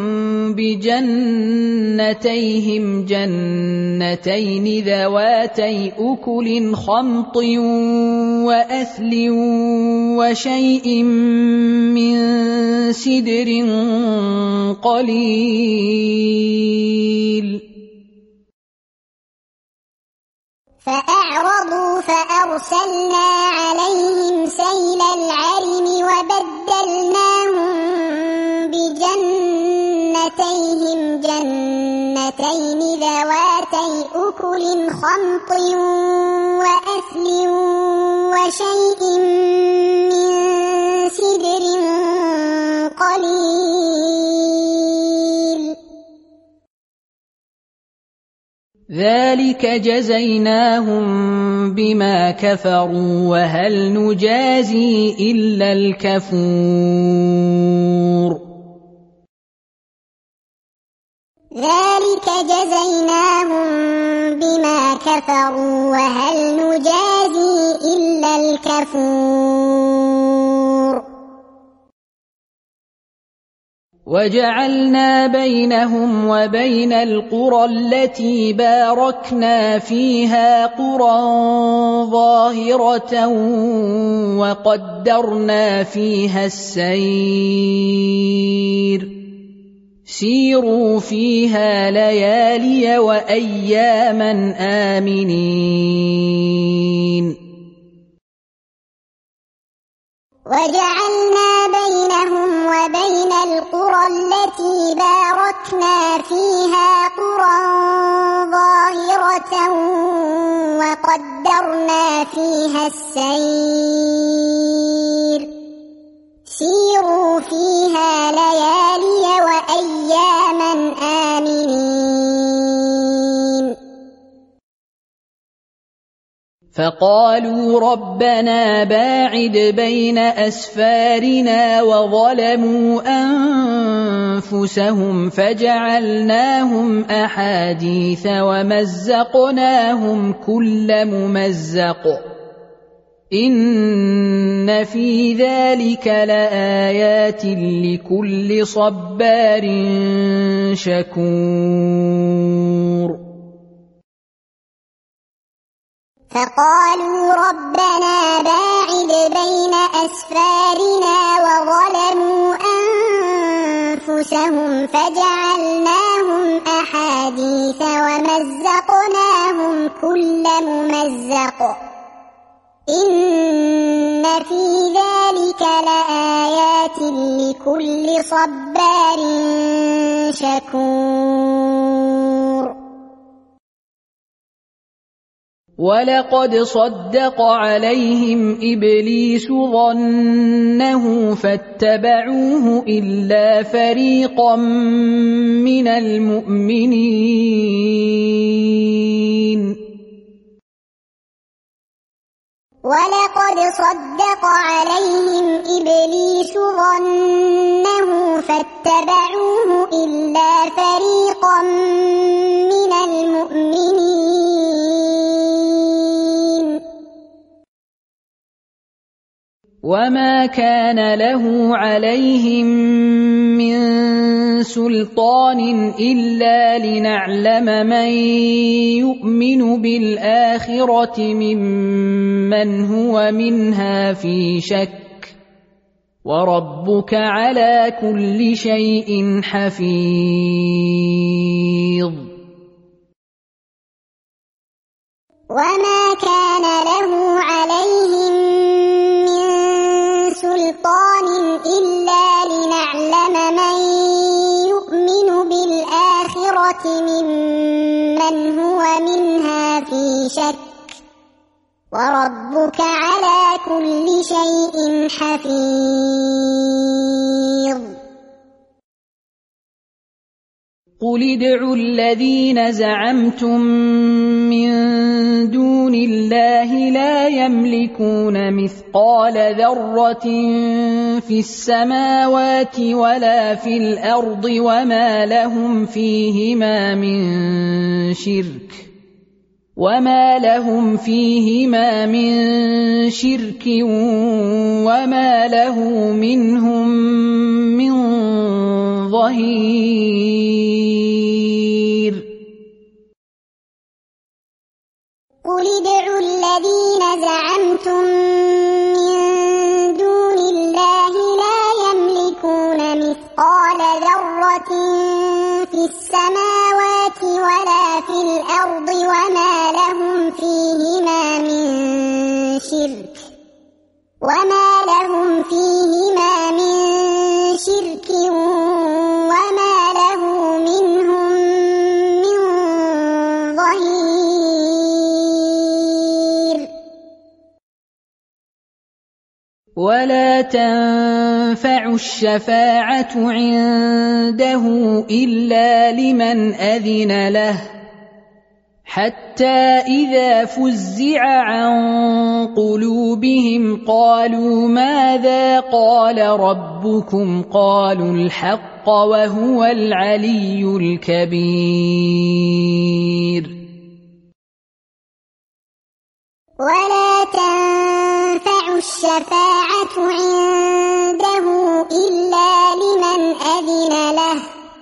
بجنتيهم جنتين ذواتي أكل خمط وأثل وشيء من سدر قليل. فأعرضوا فأرسلنا عليهم سيل العرم وبدلناهم بجنتيهم جنتين ذواتي أكل خمط وأثل وشيء من سدر قليل. ذلك جزيناهم بما كفروا وهل نجازي إلا الكفور. ذلك جزيناهم بما كفروا وهل نجازي إلا الكفور. وجعلنا بينهم وبين القرى التي باركنا فيها قرى ظاهرة وقدرنا فيها السير سيروا فيها ليالي وأياما آمنين. وجعلنا بينهم وبين القرى التي باركنا فيها قرى ظاهرة وقدرنا فيها السير سيروا فيها ليالي وأياما آمنين. فقالوا ربنا باعد بين أسفارنا وظلموا أنفسهم فجعلناهم أحاديث ومزقناهم كل ممزق إن في ذلك لآيات لكل صبار شكور. فقالوا ربنا باعد بين أسفارنا وظلموا أنفسهم فجعلناهم أحاديث ومزقناهم كل ممزق إن في ذلك لآيات لكل صبار شكور. ولقد صدق عليهم إبليس ظنه فاتبعوه إلا فريقا من المؤمنين. ولقد صدق عليهم إبليس ظنه فاتبعوه إلا فريقا من المؤمنين. وما كان له عليهم من سلطان إلا لنعلم من يؤمن بالآخرة ممن هو منها في شك وربك على كل شيء حفيظ. وما كان له عليهم من سلطان إلا لنعلم من يؤمن بالآخرة ممن هو منها في شك وربك على كل شيء حفيظ. قل ادعوا الذين زعمتم من دون الله لا يملكون مثقال ذرة في السماوات ولا في الأرض وما لهم فيهما من شرك وما لهم فيهما من شرك وما له منهم من ظهير قل ادعوا الذين زعمتم من دون الله لا يملكون مثقال ذرة في السماوات ولا في الأرض وما لهم فيهما من شرك وما لهم فيهما من شرك وما له منهم من ظهير ولا تنفع الشفاعة عنده إلا لمن أذن له حتى إذا فزع عن قلوبهم قالوا ماذا قال ربكم قالوا الحق وهو العلي الكبير ولا تنفع الشفاعة عنده إلا لمن أذن له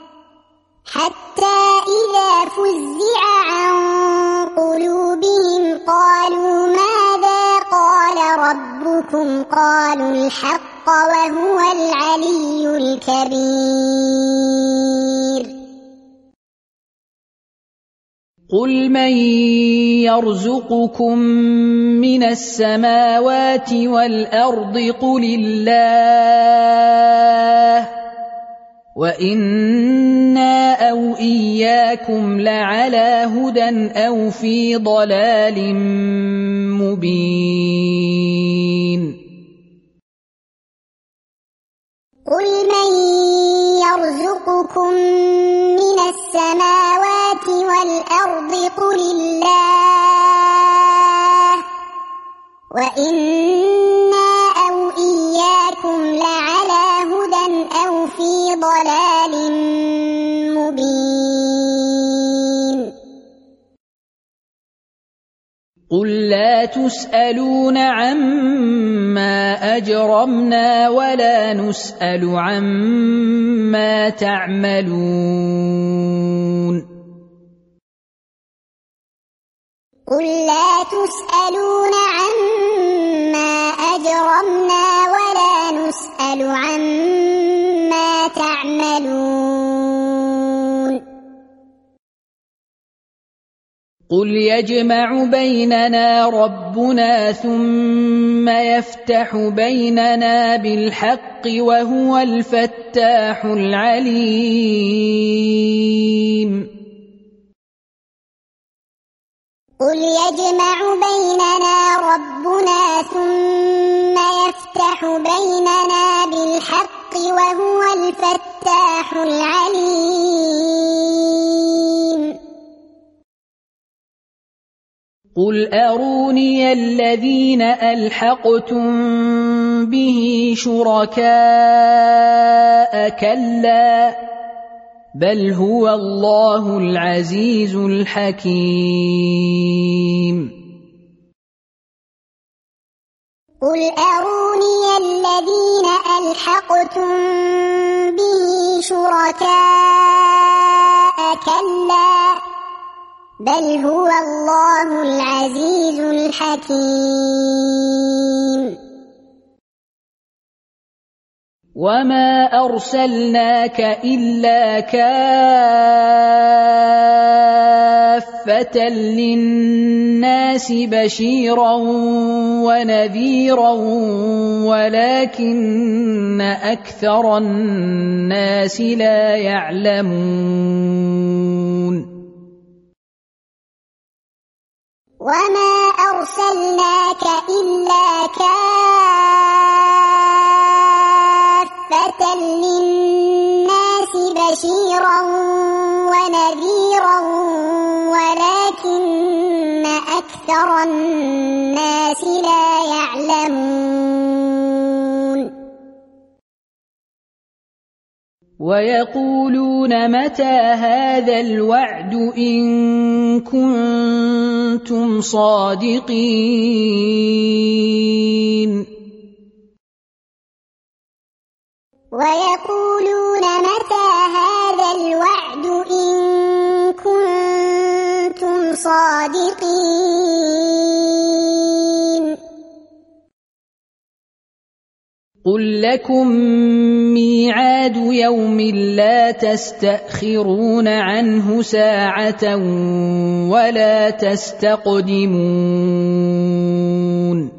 حتى إذا فزع عن قلوبهم قالوا ماذا قال ربكم قالوا الحق وهو العلي الكبير قل من يرزقكم من السماوات والأرض قل الله وإنا أو إياكم لعلى هدى أو في ضلال مبين قل من يرزقكم من السماوات والأرض قل الله وإنا أو إياكم لعلى هدى أو في ضلال مبين قل لا تسألون عما أجرمنا ولا نسأل عما تعملون قل لا تسألون عما أجرمنا ولا نسأل عما تعملون قل يجمع بيننا ربنا ثم يفتح بيننا بالحق وهو الفتاح العليم قل يجمع بيننا ربنا ثم يفتح بيننا بالحق وهو الفتاح العليم قل أروني الذين ألحقتم به شركاء كلا بل هو الله العزيز الحكيم قل أروني الذين ألحقتم به شركاء كلا بل هو الله العزيز الحكيم وما أرسلناك إلا كافة للناس بشيرا ونذيرا ولكن أكثر الناس لا يعلمون وما أرسلناك إلا كافة للناس بشيرا ونذيرا ولكن أكثر الناس لا يعلمون ويقولون متى هذا الوعد إن كنتم صادقين ويقولون متى هذا الوعد إن كنتم صادقين قل لكم ميعاد يوم لا تستأخرون عنه ساعة ولا تستقدمون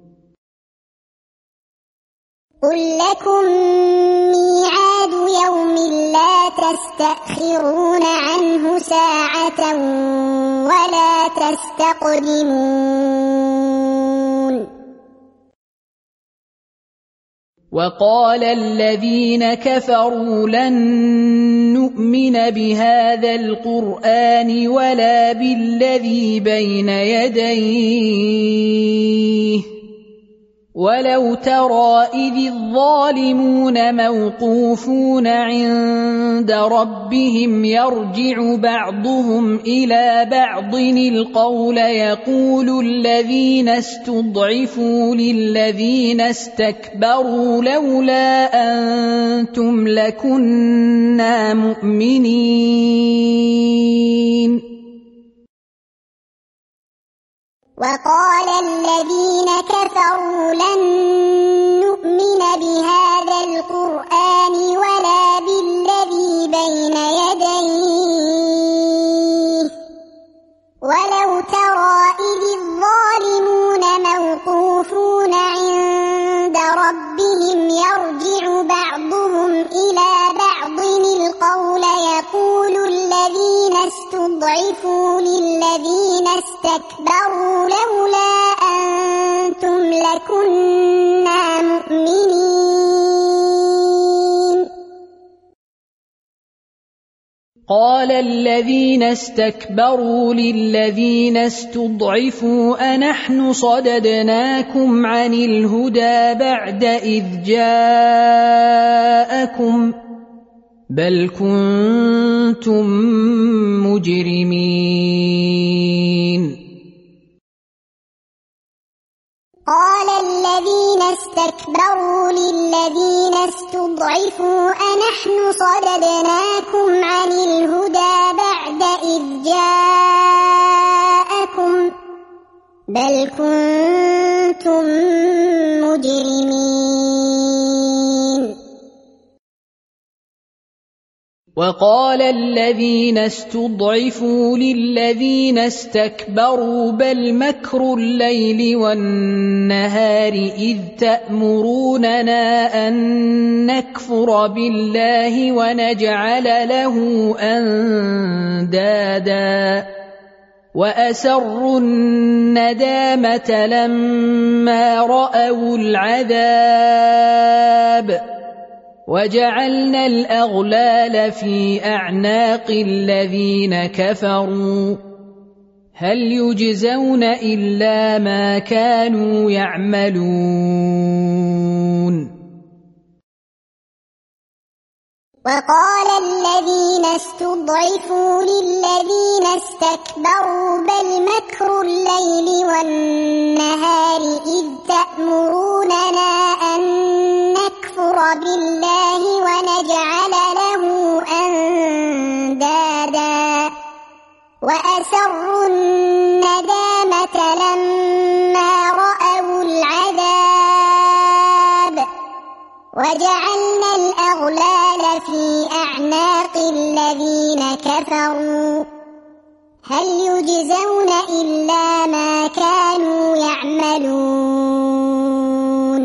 قل لكم ميعاد يوم لا تستأخرون عنه ساعة ولا تستقدمون وقال الذين كفروا لن نؤمن بهذا القرآن ولا بالذي بين يديه ولو ترى إذ الظالمون موقوفون عند ربهم يرجع بعضهم إلى بعض القول يقول الذين استضعفوا للذين استكبروا لولا أنتم لكنا مؤمنين وقال الذين كفروا لن نؤمن بهذا القرآن ولا بالذي بين يديه ولو ترى إذ الظالمون موقوفون عند ربهم يرجع بعضهم إلى بعض القول يقول الذين استضعفوا للذين استكبروا لولا أنتم لكنا مؤمنين قال الذين استكبروا للذين استضعفوا أنحن صددناكم عن الهدى بعد إذ جاءكم بل كنتم مجرمين قال الذين استكبروا للذين استضعفوا أنحن صددناكم عن الهدى بعد إذ جاءكم بل كنتم مجرمين وقال الذين استضعفوا للذين استكبروا بل مكر الليل والنهار إذ تأمروننا أن نكفر بالله ونجعل له أندادا وأسروا الندامة لما رأوا العذاب وجعلنا الأغلال في أعناق الذين كفروا هل يجزون إلا ما كانوا يعملون وقال الذين استضعفوا للذين استكبروا بل مكر الليل والنهار إذ تأمروننا أن نكفر بالله ونجعل له أندادا وأسروا الندامة لما رأوا العذاب وجعلنا الأغلال في أعناق الذين كفروا هل يجزون إلا ما كانوا يعملون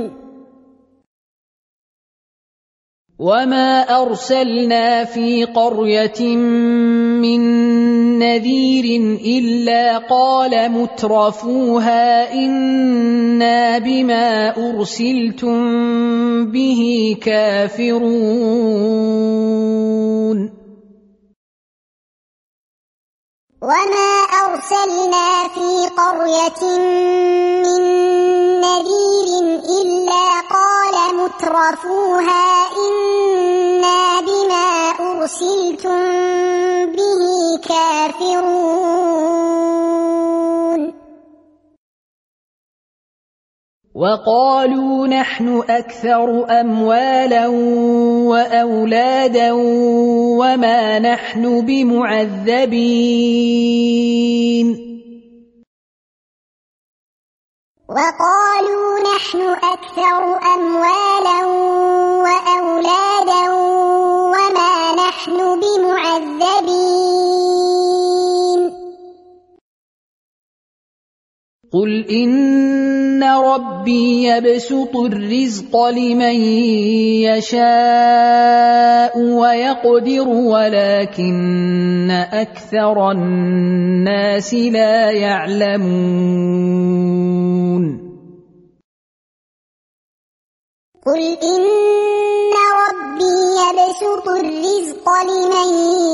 وما أرسلنا في قرية من نذير إلا قال مترفوها إنا بما أرسلتم به كافرون وما أرسلنا في قرية من نذير إلا قال مترفوها إنا بما أرسلتم به كافرون وقالوا نحن أكثر أموالا وأولادا وما نحن بمعذبين وقالوا نحن أكثر أموالا وأولادا وما نحن بمعذبين قل إن ربي يبسط الرزق لمن يشاء ويقدر ولكن أكثر الناس لا يعلمون قل إن ربي يبسط الرزق لمن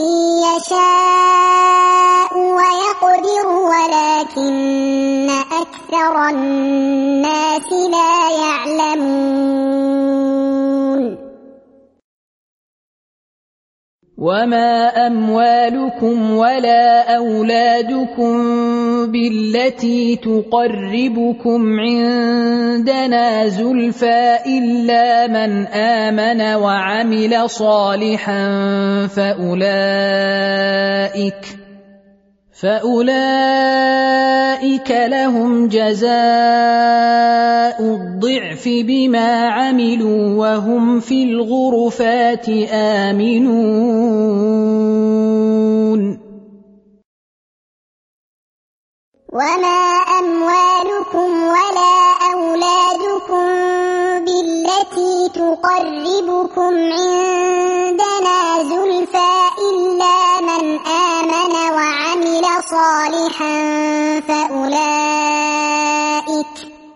يشاء ويقدر ولكن أكثر الناس لا يعلمون وما أموالكم ولا أولادكم بالتي تقربكم عندنا زلفى إلا من آمن وعمل صالحا فأولئك فأولئك لهم جزاء الضعف بما عملوا وهم في الغرفات آمنون وما أموالكم ولا أولادكم بالتي تقربكم عندنا زلفى إلا من آمن وعمل صالحا فأولئك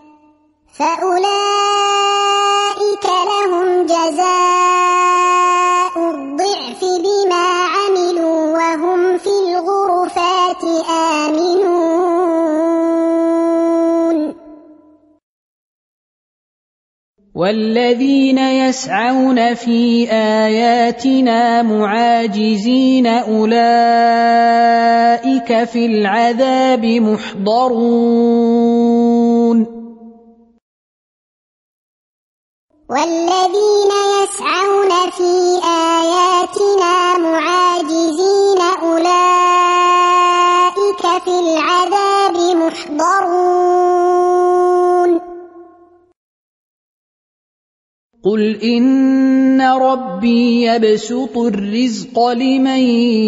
فأولئك لهم جزاء الضعف بما عملوا وهم في الغرفات آمنون والذين يسعون في آياتنا معاجزين أولئك في العذاب محضرون والذين يسعون في آياتنا معاجزين أولئك في العذاب محضرون قل إن ربي يبسط الرزق لمن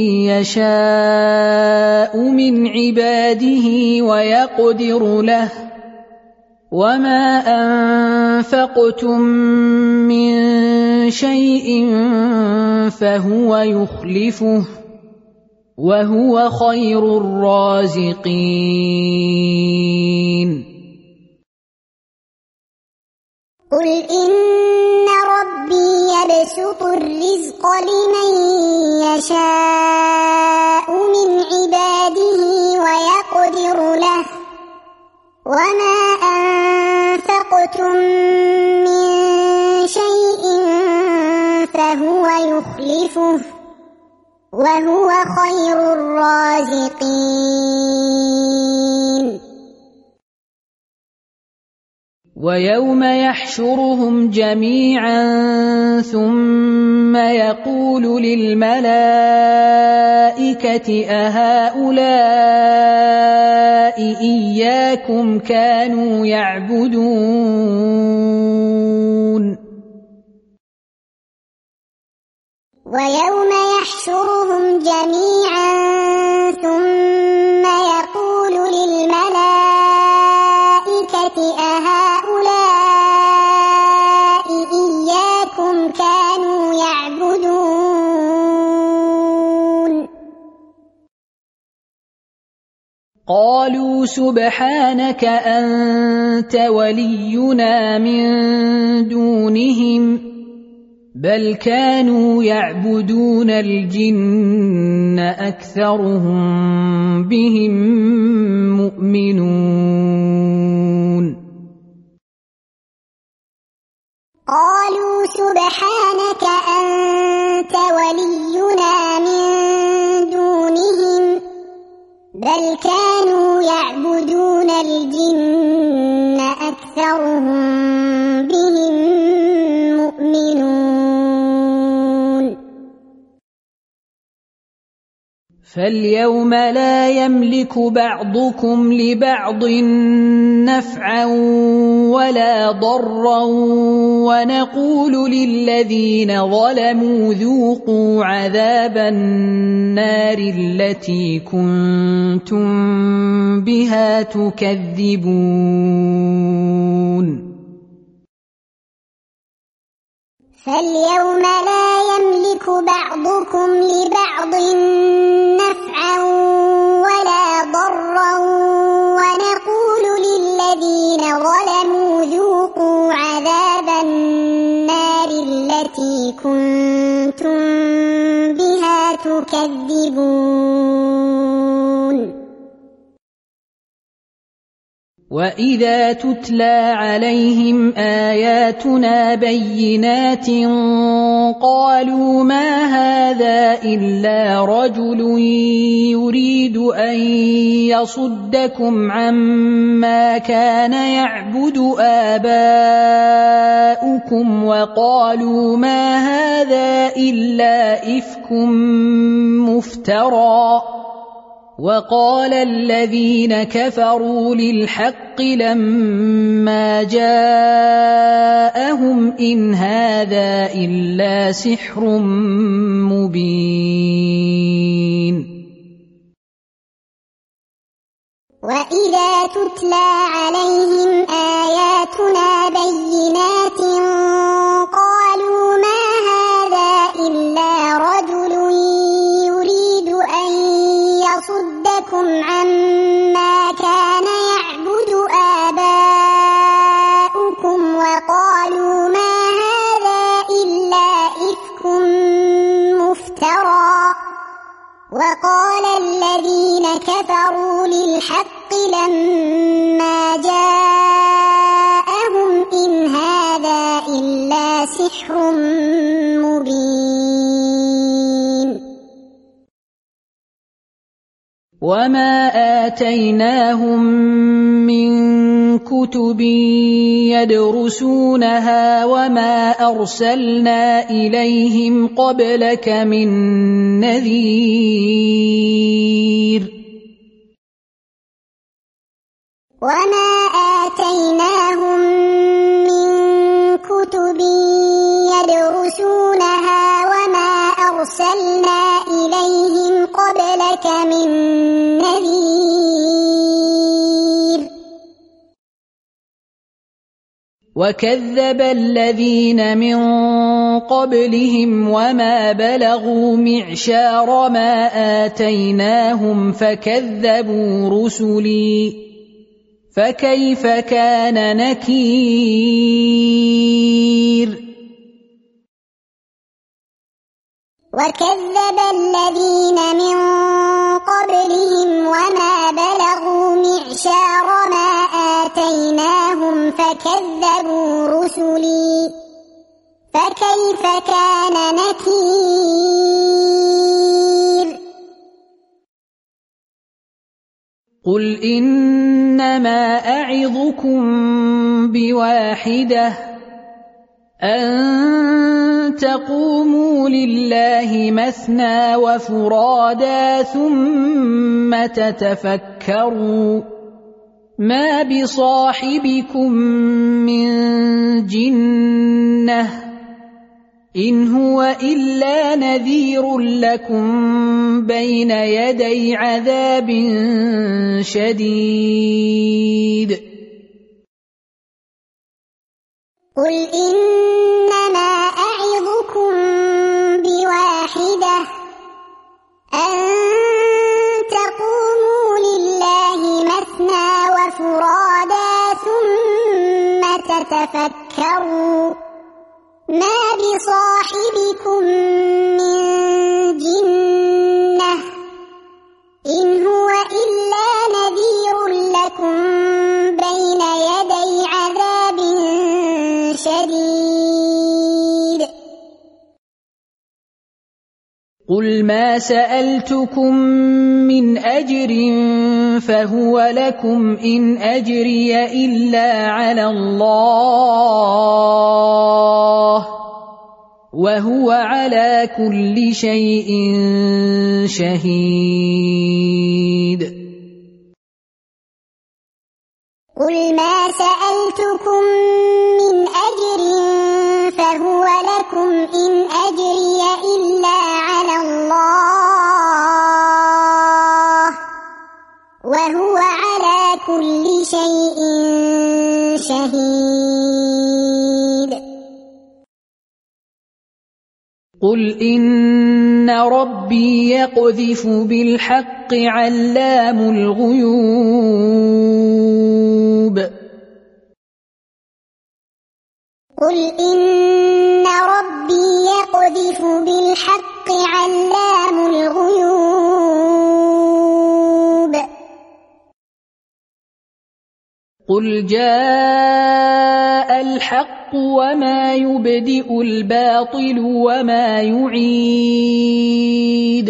يشاء من عباده ويقدر له وما أنفقتم من شيء فهو يخلفه وهو خير الرازقين قل إن ربي يبسط الرزق لمن يشاء من عباده ويقدر له وما أنفقتم من شيء فهو يخلفه وهو خير الرازقين ويوم يحشرهم جميعا ثم يقول للملائكة أهؤلاء إياكم كانوا يعبدون ويوم يحشرهم جميعا ثم يقول للملائكة أهؤلاء إياكم كانوا يعبدون قالوا سبحانك أنت ولينا من دونهم بل كانوا يعبدون الجن أكثرهم بهم مؤمنون قالوا سبحانك أنت ولينا بل كانوا يعبدون الجن أكثرهم بهم مؤمنون فاليوم لا يملك بعضكم لبعض نفعا ولا ضرا ونقول للذين ظلموا ذوقوا عذاب النار التي كنتم بها تكذبون فاليوم لا يملك بعضكم لبعض نفعا ولا ضرا ونقول للذين ظلموا ذوقوا عذاب النار التي كنتم بها تكذبون وإذا تتلى عليهم آياتنا بينات قالوا ما هذا إلا رجل يريد أن يصدكم عما كان يعبد آباؤكم وقالوا ما هذا إلا إفك مفترى وقال الذين كفروا للحق لما جاءهم إن هذا إلا سحر مبين وإذا تتلى عليهم آياتنا بينات قالوا ما هذا إلا رجل يريد أن يصدكم عما كان يعبد آباؤكم وقالوا ما هذا إلا إفك مفترى وقال الذين كفروا للحق لما جاءهم إن هذا إلا سحر مبين وما آتيناهم من كتب يدرسونها وما أرسلنا إليهم قبلك من نذير وما آتيناهم من كتب يدرسونها وما أرسلنا إليهم قبلك من نذير وكذب الذين من قبلهم وما بلغوا معشار ما آتيناهم فكذبوا رسلي فكيف كان نكير وكذب الذين من قبلهم وما بلغوا معشار ما آتيناهم فكذبوا رسلي فكيف كان نكير قل إنما أعظكم بواحدة أن تقوموا لله مثنى وفرادا ثم تتفكروا ما بصاحبكم من جنة إن هو إلا نذير لكم بين يدي عذاب شديد قل إنما أعظكم بواحدة أن تقوموا لله مثنى وفرادا ثم تتفكروا ما بصاحبكم من جنة إن هو إلا نذير لكم بين يدي عذاب شديد قل ما سألتكم من أجر فهو لكم إن أجري إلا على الله وهو على كل شيء شهيد قل ما سألتكم من أجر فهو لكم إن أجري إلا على الله وهو على كل شيء شهيد قل إن ربي يقذف بالحق علام الغيوب قل إن ربي يقذف بالحق علام الغيوب قل جاء الحق وما يبدئ الباطل وما يعيد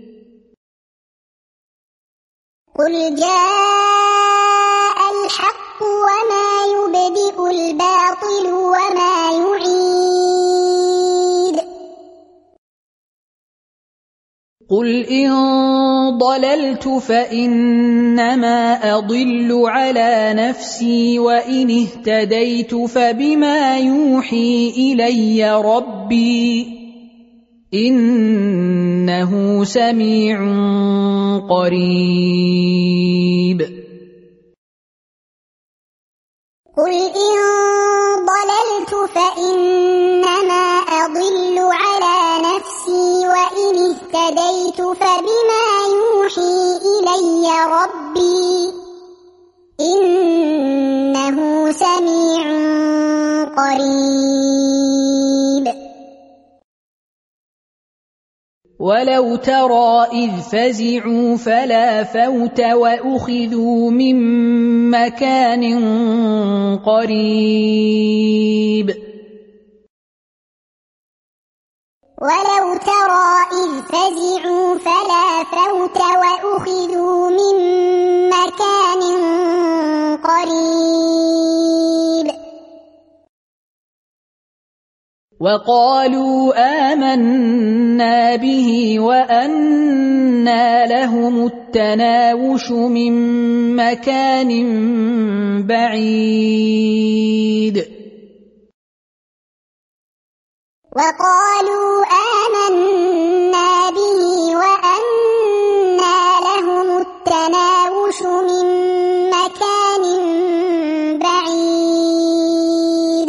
قل جاء الحق وما يبدئ الباطل وما يعيد قل إن ضللت فإنما أضل على نفسي وإن اهتديت فبما يوحي إلي ربي إنه سميع قريب قل إن ضللت فإنما أضل على نفسي وإن اهتديت فبما يوحي إلي ربي إنه سميع قريب ولو ترى إذ فزعوا فلا فوت وأخذوا من مكان قريب ولو ترى إذ فزعوا فلا فوت وأخذوا من مكان قريب وقالوا آمنا به وأنى لهم التناوش من مكان بعيد وقالوا آمنا به وأنى لهم التناوش من مكان بعيد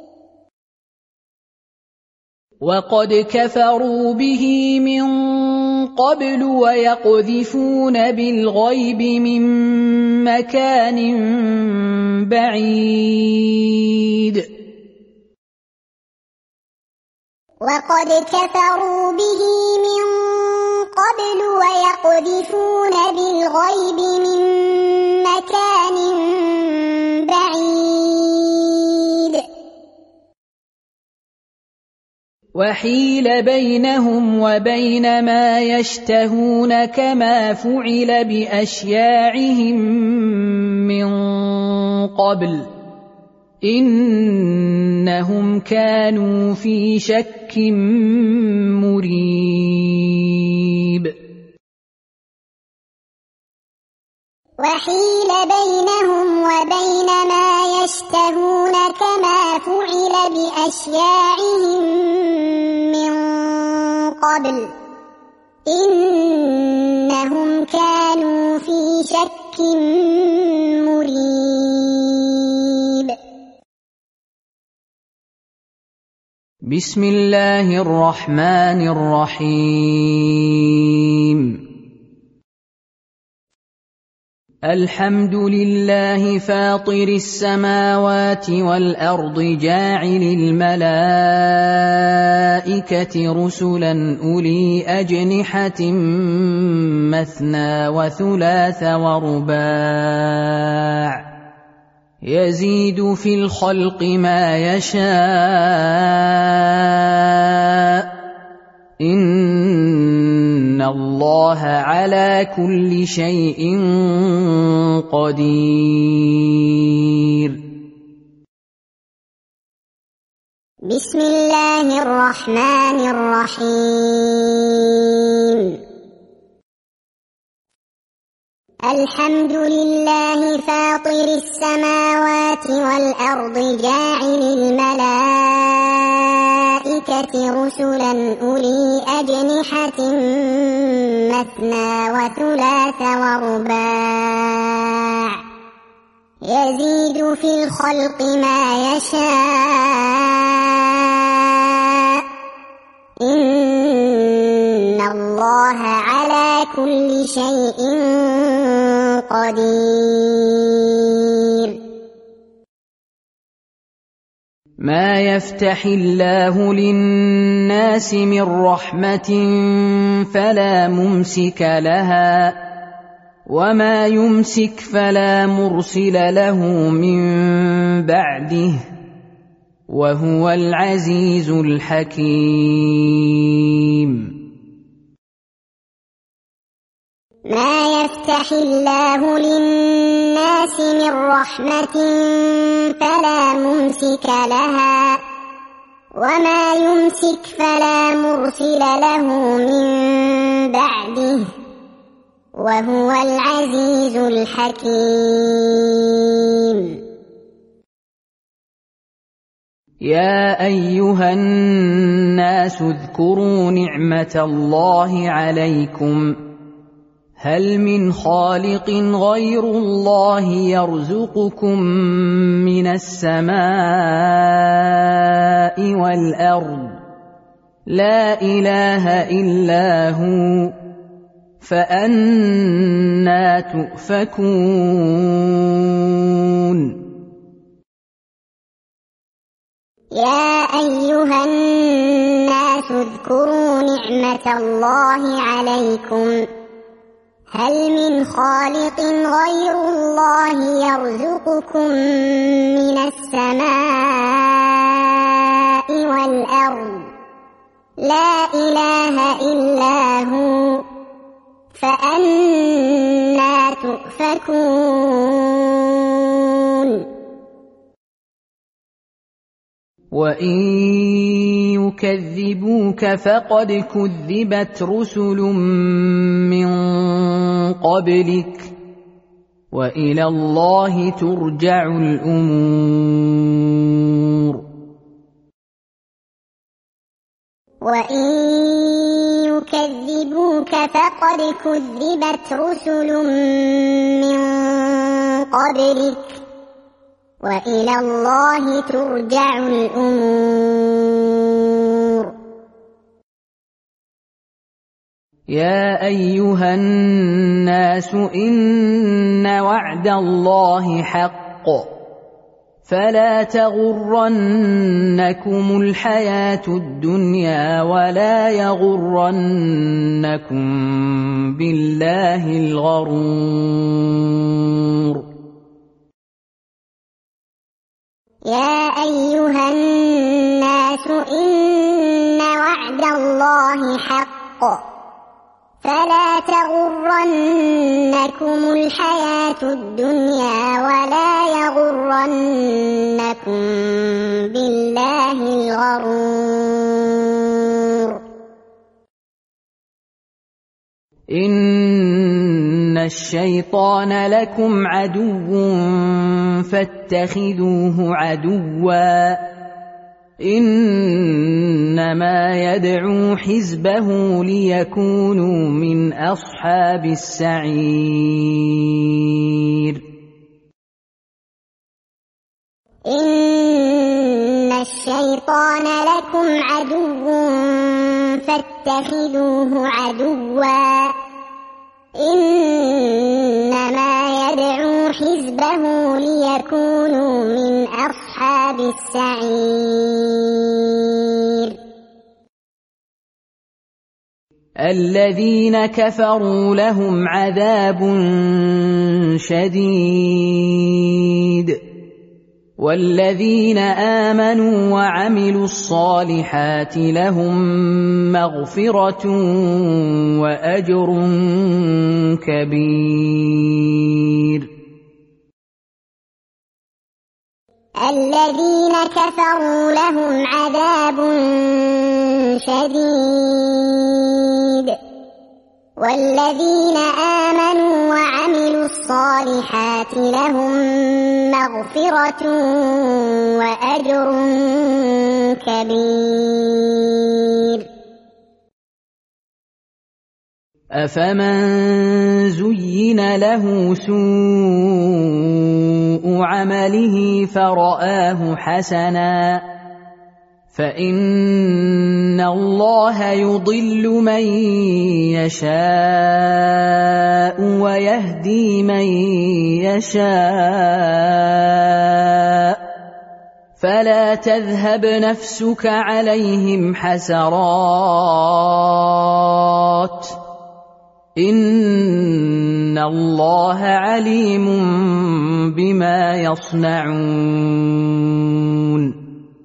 وقد كفروا به من قبل ويقذفون بالغيب من مكان بعيد وقد كفروا به من قبل ويقذفون بالغيب من مكان بعيد وحيل بينهم وبين ما يشتهون كما فعل بأشياعهم من قبل إنهم كانوا في شك مريب وحيل بينهم وبين ما يشتهون كما فعل بأشياعهم من قبل إنهم كانوا في شك مريب بسم الله الرحمن الرحيم الحمد لله فاطر السماوات والأرض جاعل الملائكة رسلا أولي أجنحة مثنى وثلاث ورباع يزيد في الخلق ما يشاء إن الله على كل شيء قدير. بسم الله الرحمن الرحيم. الحمد لله فاطر السماوات والأرض جاعل الملائكة رسلا أولي أجنحة مثنى وثلاث ورباع يزيد في الخلق ما يشاء إن الله على كل شيء قدير. ما يفتح الله للناس من رحمة فلا ممسك لها وما يمسك فلا مرسل له من بعده وهو العزيز الحكيم. ما يفتح الله للناس من رحمة فلا ممسك لها وما يمسك فلا مرسل له من بعده وهو العزيز الحكيم. يا أيها الناس اذكروا نعمة الله عليكم هل من خالق غير الله يرزقكم من السماء والأرض لا إله إلا هو فأنى تؤفكون. يا أيها الناس اذكروا نعمة الله عليكم هل من خالق غير الله يرزقكم من السماء والأرض لا إله إلا هو فأنى تؤفكون. وإن يكذبوك فقد كذبت رسل من قبلك وإلى الله ترجع الأمور. وإن يكذبوك فقد كذبت رسل من قبلك وإلى الله ترجع الأمور. يا أيها الناس إن وعد الله حق فلا تغرنكم الحياة الدنيا ولا يغرنكم بالله الغرور. يا أيها الناس إن وعد الله حق فلا تغرنكم الحياة الدنيا ولا يغرنكم بالله الغرور. إن الشيطان لكم عدو فاتخذوه عدوا إنما يدعو حزبه ليكونوا من أصحاب السعير. إن الشيطان لكم عدو فاتخذوه عدوا إنما يدعو حزبه ليكونوا من أصحاب السعير. الذين كفروا لهم عذاب شديد والذين آمنوا وعملوا الصالحات لهم مغفرة وأجر كبير. الذين كفروا لهم عذاب شديد والذين آمنوا وعملوا الصالحات لهم مغفرة وأجر كبير. أفمن زين له سوء عمله فرآه حسنا فإن الله يضل من يشاء ويهدي من يشاء فلا تذهب نفسك عليهم حسرات إن الله عليم بما يصنعون.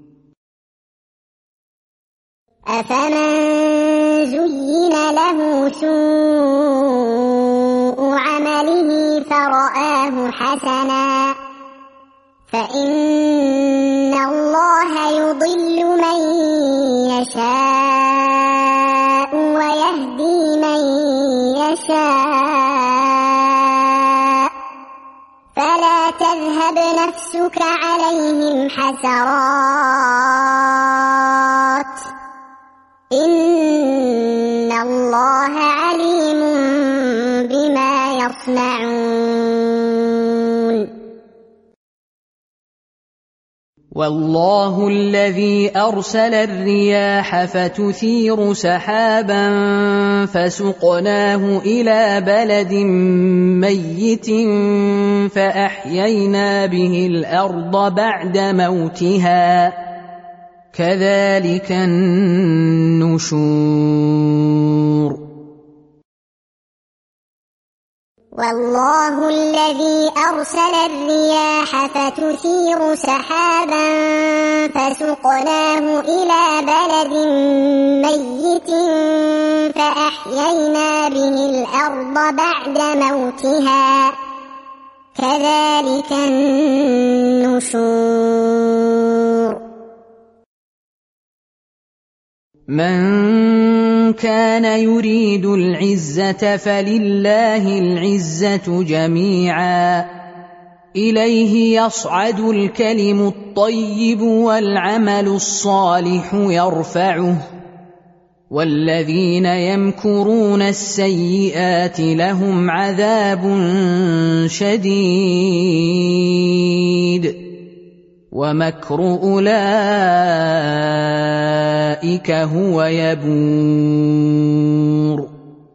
أفمن زين له سوء عمله فرآه حسنا فإن الله يضل من يشاء ويهدي من يشاء فلا تذهب نفسك عليهم حسرات إن الله عليم بما يصنعون. والله الذي أرسل الرياح فتثير سحابا فسقناه إلى بلد ميت فأحيينا به الأرض بعد موتها كذلك النشور. والله الذي أرسل الرياح فتثير سحابا فسقناه إلى بلد ميت فأحيينا به الأرض بعد موتها كذلك النشور. من كان يريد العزة فلله العزة جميعا إليه يصعد الكلم الطيب والعمل الصالح يرفعه والذين يمكرون السيئات لهم عذاب شديد ومكر أولئك هو يبور.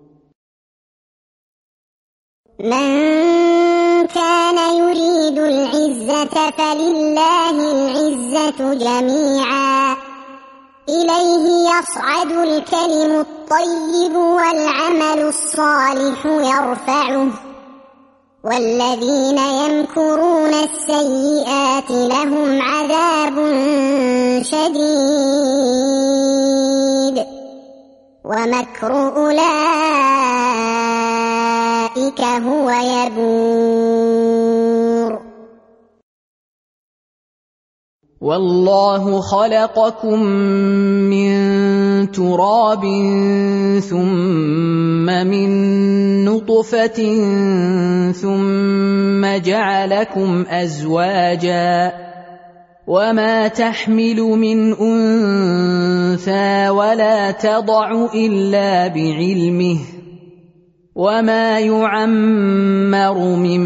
من كان يريد العزة فلله العزة جميعا إليه يصعد الكلم الطيب والعمل الصالح يرفعه والذين يمكرون السيئات لهم عذاب شديد ومكر أولئك هو يبور. والله خلقكم من تراب ثم من نطفة ثم جعلكم أزواجا وما تحمل من أنثى ولا تضع إلا بعلمه وما يعمر من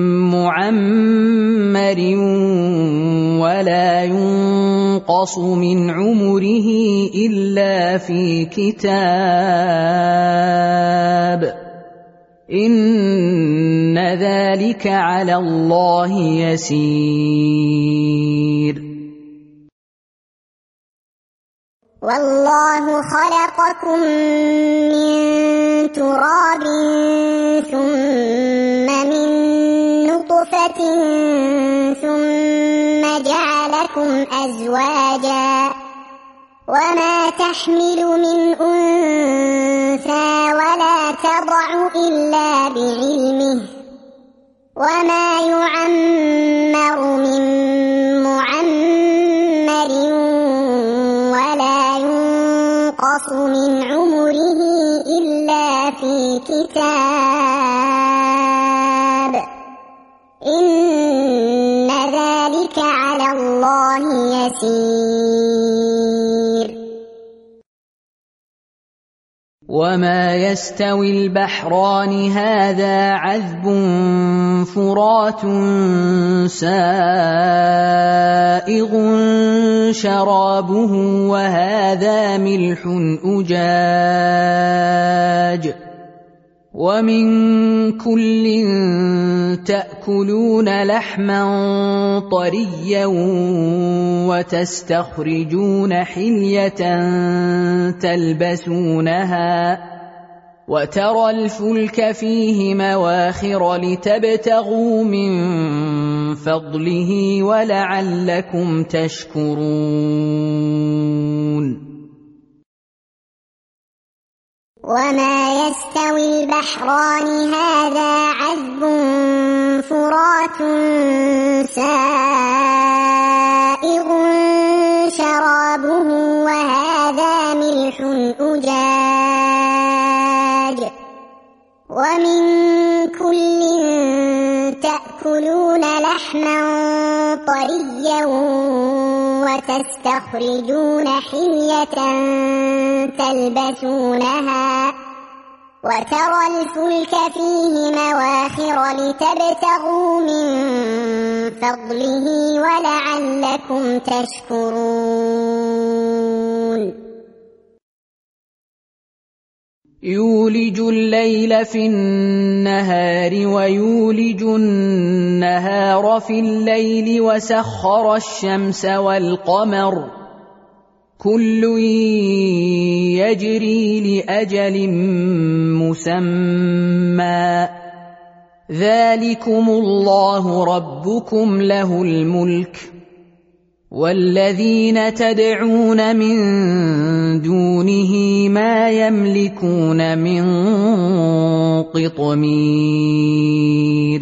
معمر ولا ينقص من عمره إلا في كتاب إن ذلك على الله يسير. والله خلقكم من تراب ثم من نطفة ثم جعلكم أزواجا وما تحمل من أنثى ولا تضع إلا بعلمه وما يعمر من معمر ولا ينقص من عمره إلا في كتاب إن ذلك على الله يسير. وما يستوي البحران هذا عذب فرات سائغ شرابه وهذا ملح أجاج ومن كل تأكلون لحما طريا وتستخرجون حلية تلبسونها وترى الفلك فيه مواخر لتبتغوا من فضله ولعلكم تشكرون. وما يستوي البحران هذا عذب فرات سائغ شرابه وهذا ملح أجاج ومن كل تأكلون لحما طريا وتستخرجون حلية تلبسونها وترى الفلك فيه مواخر لتبتغوا من فضله ولعلكم تشكرون. يولج الليل في النهار ويولج النهار في الليل وسخر الشمس والقمر كل يجري لأجل مسمى ذلكم الله ربكم له الملك والذين تدعون من دونه ما يملكون من قطمير.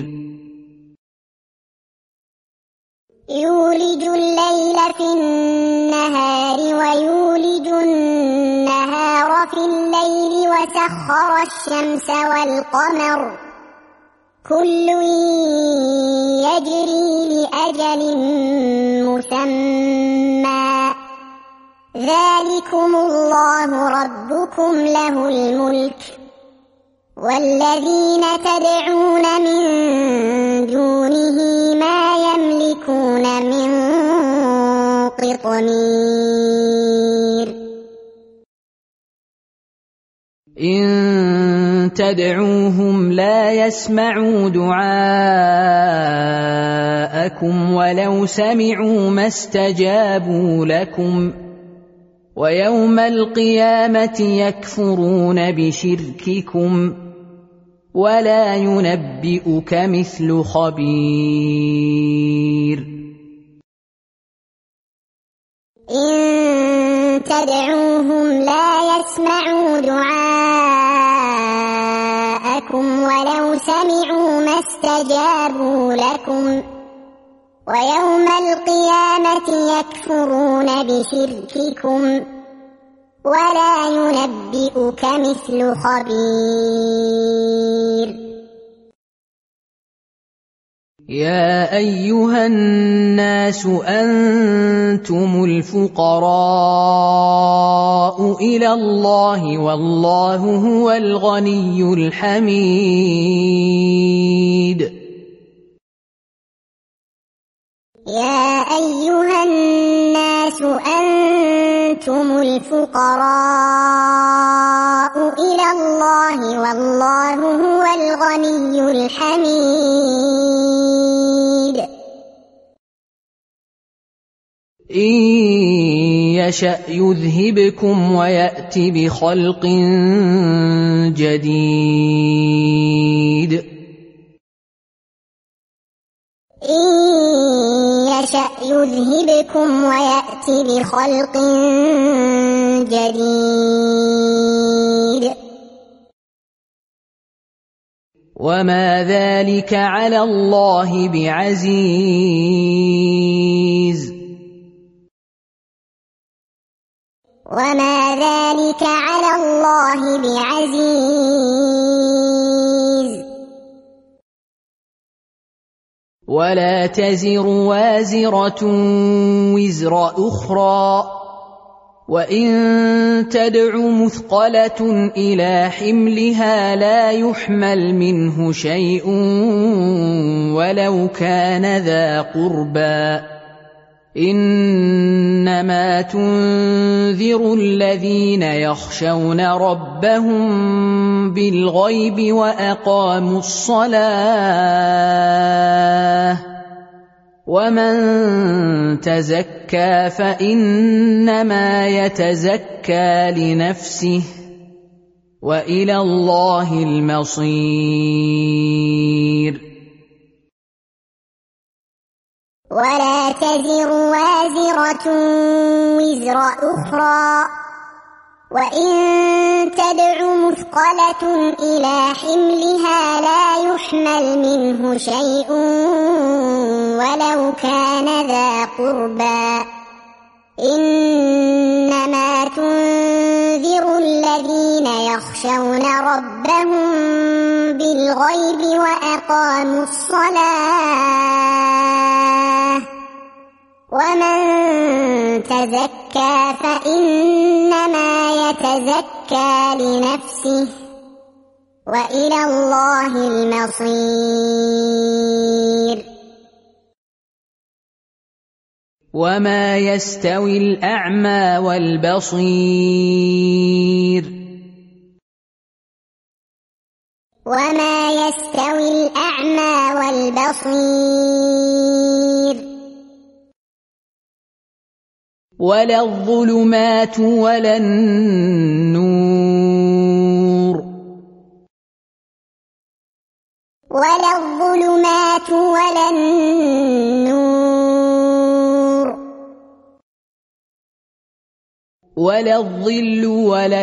يولج الليل في النهار ويولج النهار في الليل وسخر الشمس والقمر كل يجري لأجل مسمى ذلكم الله ربكم له الملك والذين تدعون من دونه ما يملكون من قطمير. إن تدعوهم لا يسمعوا دعاءكم ولو سمعوا ما استجابوا لكم ويوم القيامة يكفرون بشرككم ولا ينبئك مثل خبير. إن تدعوهم لا يسمعوا دعاءكم ولو سمعوا ما استجابوا لكم ويوم القيامة يكفرون بشرككم ولا ينبئك مثل خبير. يا أيها الناس أنتم الفقراء إلى الله والله هو الغني الحميد. يا أيها الناس أنتم الفقراء إلى الله والله هو الغني الحميد. إن يشأ يذهبكم ويأت بخلق جديد. إن يشأ يذهبكم ويأتي بخلق جديد وما ذلك على الله بعزيز وما ذلك على الله بعزيز ولا تزر وازرة وزر أخرى وإن تدع مثقلة إلى حملها لا يحمل منه شيء ولو كان ذا قربى إنما تنذر الذين يخشون ربهم بالغيب وأقاموا الصلاة ومن تزكى فإنما يتزكى لنفسه وإلى الله المصير ولا تزر وازرة وزر أخرى وإن تدع مثقلة إلى حملها لا يحمل منه شيء ولو كان ذا قربى إنما تنذر الذين يخشون ربهم بالغيب وأقاموا الصلاة ومن تزكى فإنما يتزكى لنفسه وإلى الله المصير وما يستوي الأعمى والبصير وما يستوي الأعمى والبصير ولا الظلمات ولا النور ولا الظلمات ولا النور ولا الظل ولا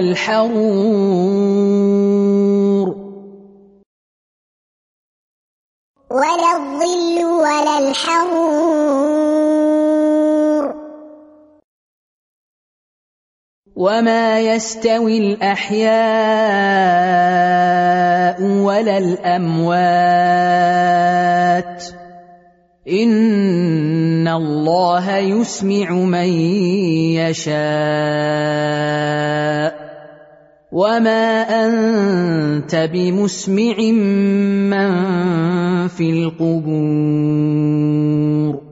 الحرور ولا الظل ولا الحرور وما يستوي الأحياء ولا الأموات إن الله يسمع من يشاء وما أنت بمسمع من في القبور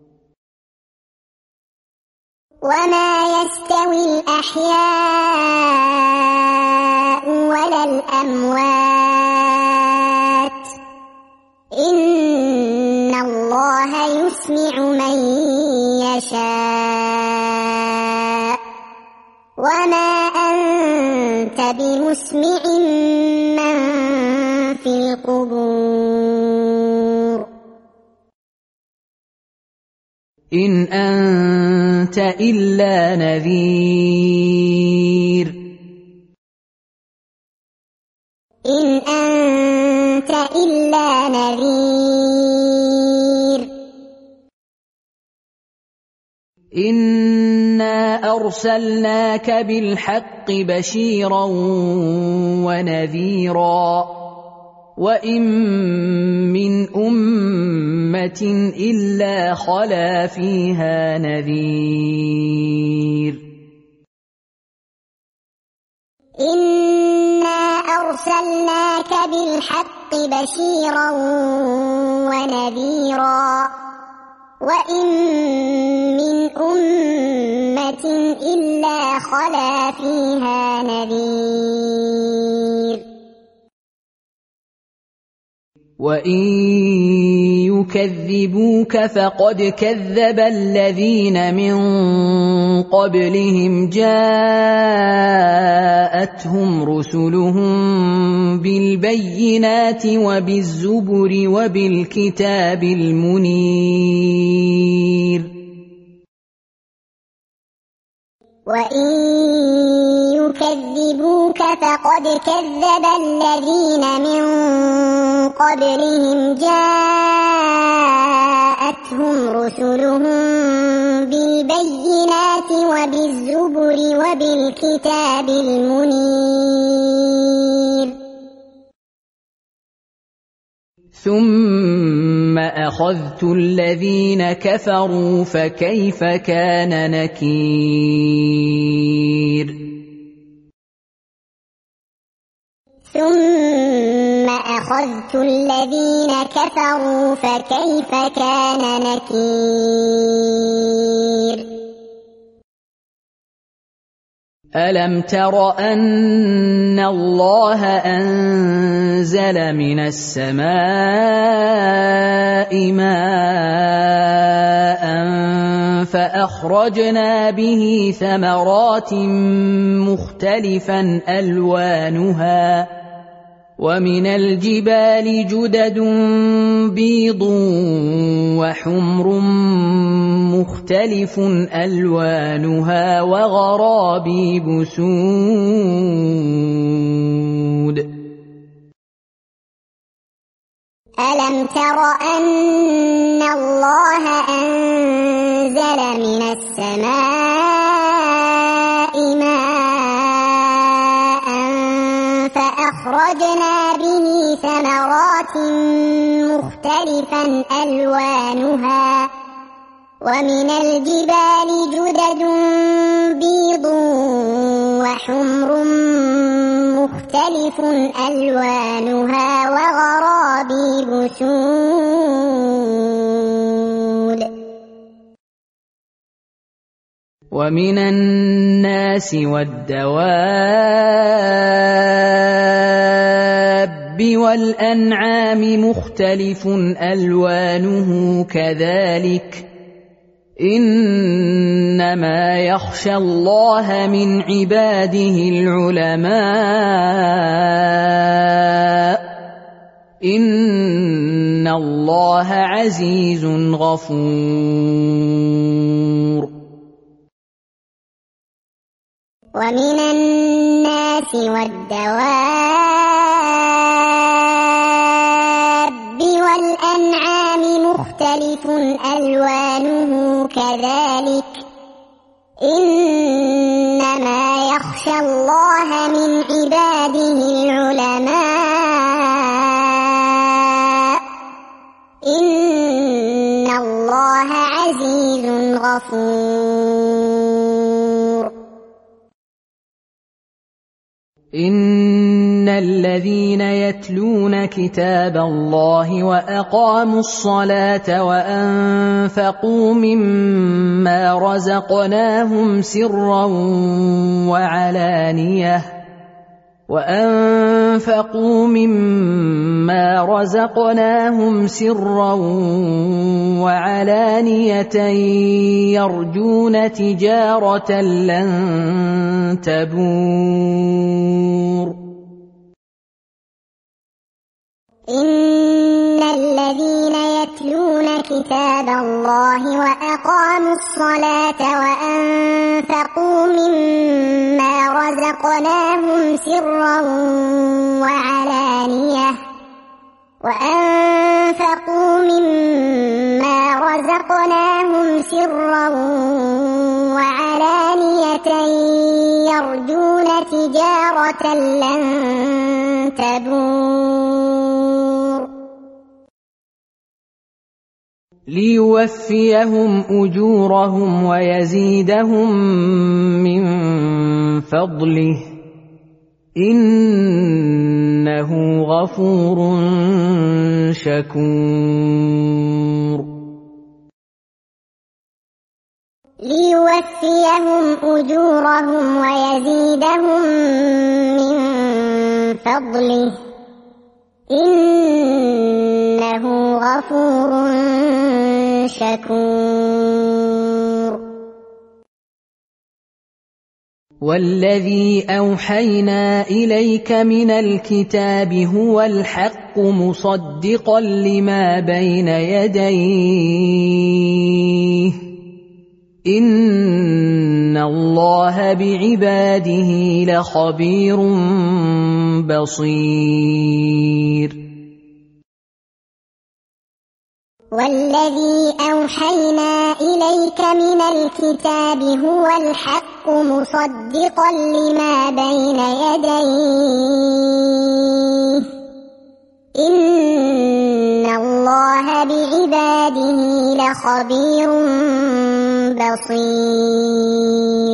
وما يستوي الأحياء ولا الأموات إن الله يسمع من يشاء وما أنت بمسمع من في القبور إن أنت إلا نذير إن أنت إلا نذير إنا أرسلناك بالحق بشيرا ونذيرا وإن من أمة إلا خلا فيها نذير إنا أرسلناك بالحق بشيرا ونذيرا وإن من أمة إلا خلا فيها نذير وَإِن يُكَذِّبُوكَ فَقَدْ كَذَّبَ الَّذِينَ مِن قَبْلِهِمْ جَاءَتْهُمْ رُسُلُهُم بِالْبَيِّنَاتِ وَبِالزُّبُرِ وَبِالْكِتَابِ الْمُنِيرِ وَإِن يُكَذِّبُوكَ فَقَدْ كَذَّبَ الَّذِينَ مِن قَبْلِهِمْ جَاءَتْهُمْ رُسُلُهُم بِالْبَيِّنَاتِ وَبِالزُّبُرِ وَبِالْكِتَابِ الْمُنِيرِ ثُمَّ أَخَذْتُ الَّذِينَ كَفَرُوا فَكَيْفَ كَانَ نَكِيرِ ثُمَّ أَخَذْتُ الَّذِينَ كَفَرُوا فَكَيْفَ كَانَ نَكِيرِ أَلَمْ تَرَ أَنَّ اللَّهَ أَنزَلَ مِنَ السَّمَاءِ مَاءً فَأَخْرَجْنَا بِهِ ثَمَرَاتٍ مُخْتَلِفًا أَلْوَانُهَا وَمِنَ الْجِبَالِ جُدَدٌ بِيضٌ وَحُمْرٌ مُخْتَلِفٌ أَلْوَانُهَا وَغَرَابِيبُ سُودٌ أَلَمْ تَرَ أَنَّ اللَّهَ أَنزَلَ مِنَ السَّمَاءِ مَاءً فَأَخْرَجْنَا بِهِ ثَمَرَاتٍ مُخْتَلِفًا أَلْوَانُهَا وَمِنَ الْجِبَالِ جُدَدٌ بِيضٌ وَحُمْرٌ مُخْتَلِفٌ أَلْوَانُهَا وَغَرَابِيبُ سُودٌ وَمِنَ النَّاسِ وَالدَّوَابِّ وَالْأَنْعَامِ مُخْتَلِفٌ أَلْوَانُهُ كَذَلِكَ إِنَّمَا يَخْشَى اللَّهَ مِنْ عِبَادِهِ الْعُلَمَاءُ إِنَّ اللَّهَ عَزِيزٌ غَفُورٌ وَمِنَ النَّاسِ وَالدَّوَابِّ وَالْأَنْعَامِ مُخْتَلِفٌ أَلْوَانُهُ كَذَلِكَ إِنَّمَا يَخْشَى اللَّهَ مِنْ عِبَادِهِ الْعُلَمَاءُ إِنَّ اللَّهَ عَزِيزٌ غَفُورٌ إِنَّ الَّذِينَ يَتْلُونَ كِتَابَ اللَّهِ وَأَقَامُوا الصَّلَاةَ وَأَنفَقُوا مِمَّا رَزَقْنَاهُمْ سِرًّا وَعَلَانِيَةً وَأَنفَقُوا مِمَّا رَزَقْنَاهُمْ سِرًّا وَعَلَانِيَةً يَرْجُونَ تِجَارَةً لَّن تَبُورَ إِنَّ الَّذِينَ يَتْلُونَ كِتَابَ اللَّهِ وَأَقَامُوا الصَّلَاةَ وَأَنفَقُوا مِمَّا رَزَقْنَاهُمْ سِرًّا وَعَلَانِيَةً وَأَنفَقُوا مِمَّا رَزَقْنَاهُمْ سِرًّا وَعَلَانِيَةً يَرْجُونَ تِجَارَةً لَّن تَبُورَ لِيُوَفِّيَهُمْ أُجُورَهُمْ وَيَزِيدَهُم مِّن فَضْلِهِ إِنَّهُ غَفُورٌ شَكُورٌ لِيُوَفِّيَهُمْ أُجُورَهُمْ وَيَزِيدَهُم مِّن فَضْلِهِ إِنَّهُ لغفور شكور والذي أوحينا إليك من الكتاب هو الحق مصدقا لما بين يديه إن الله بعباده لخبير بصير والذي أوحينا إليك من الكتاب هو الحق مصدقا لما بين يديه إن الله بعباده لخبير بصير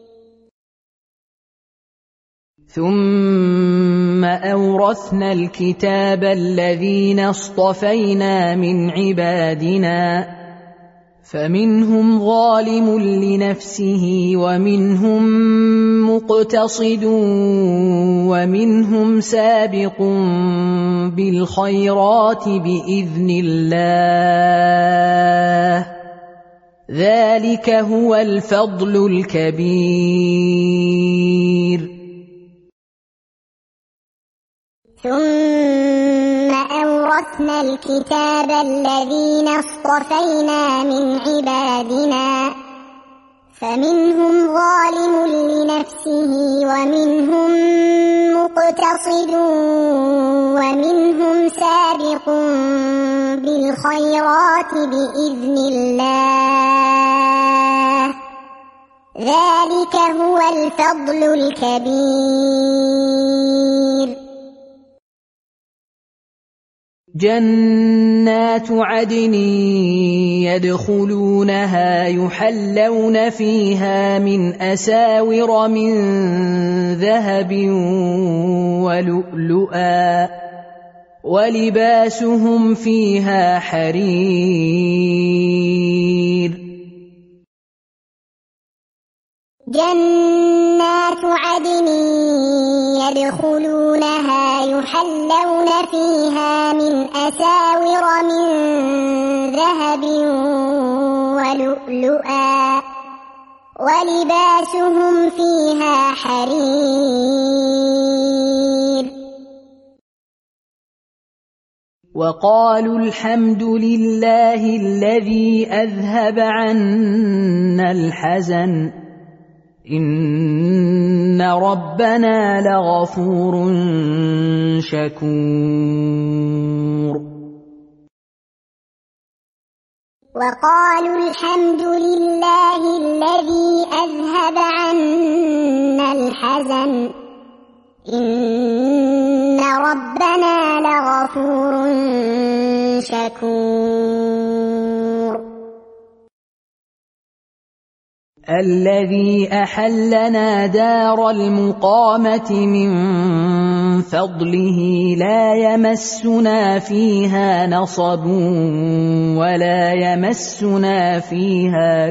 ثم أورثنا الكتاب الذين اصطفينا من عبادنا فمنهم ظالم لنفسه ومنهم مقتصد ومنهم سابق بالخيرات بإذن الله ذلك هو الفضل الكبير ثم أورثنا الكتاب الذين اصطفينا من عبادنا فمنهم ظالم لنفسه ومنهم مقتصد ومنهم سابق بالخيرات بإذن الله ذلك هو الفضل الكبير جنات عدن يدخلونها يحلون فيها من أساور من ذهب ولؤلؤا ولباسهم فيها حرير جنات عدن يدخلونها يحلون فيها من أساور من ذهب ولؤلؤا ولباسهم فيها حرير وقالوا الحمد لله الذي أذهب عنا الحزن إن ربنا لغفور شكور وقالوا الحمد لله الذي أذهب عنا الحزن إن ربنا لغفور شكور الذي أحلنا دار المقامة من فضله لا يمسنا فيها نصب ولا يمسنا فيها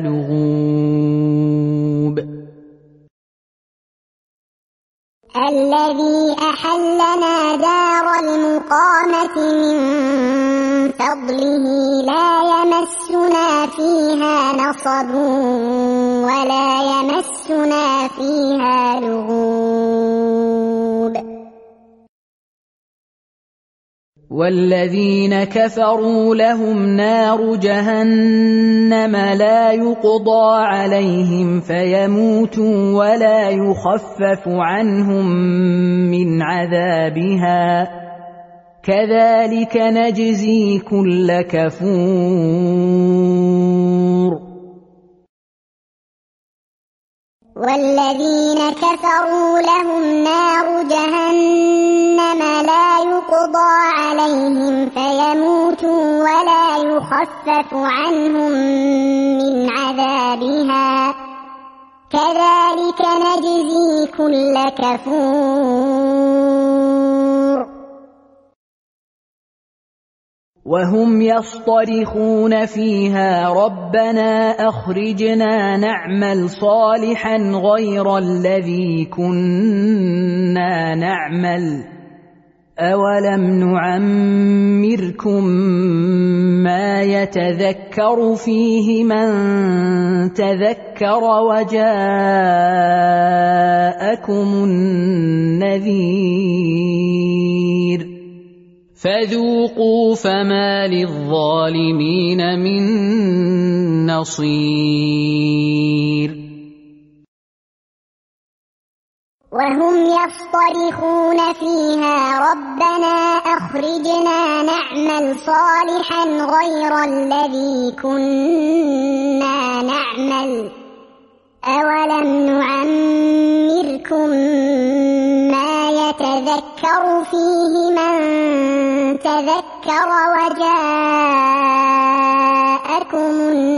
لغوب الذي أحلنا دار المقامة من فضله لا يمسنا فيها نصب ولا يمسنا فيها لغوب والذين كفروا لهم نار جهنم لا يقضى عليهم فيموتوا ولا يخفف عنهم من عذابها كذلك نجزي كل كفور والذين كفروا لهم نار جهنم لا يقضى عليهم فيموتوا ولا يخفف عنهم من عذابها كذلك نجزي كل كفور وهم يصطرخون فيها ربنا أخرجنا نعمل صالحا غير الذي كنا نعمل أولم نعمركم ما يتذكر فيه من تذكر وجاءكم النذير فذوقوا فما للظالمين من نصير وهم يصطرخون فيها ربنا أخرجنا نعمل صالحا غير الذي كنا نعمل أولم نعمركم ما يتذكر فيه من تذكر وجاءكم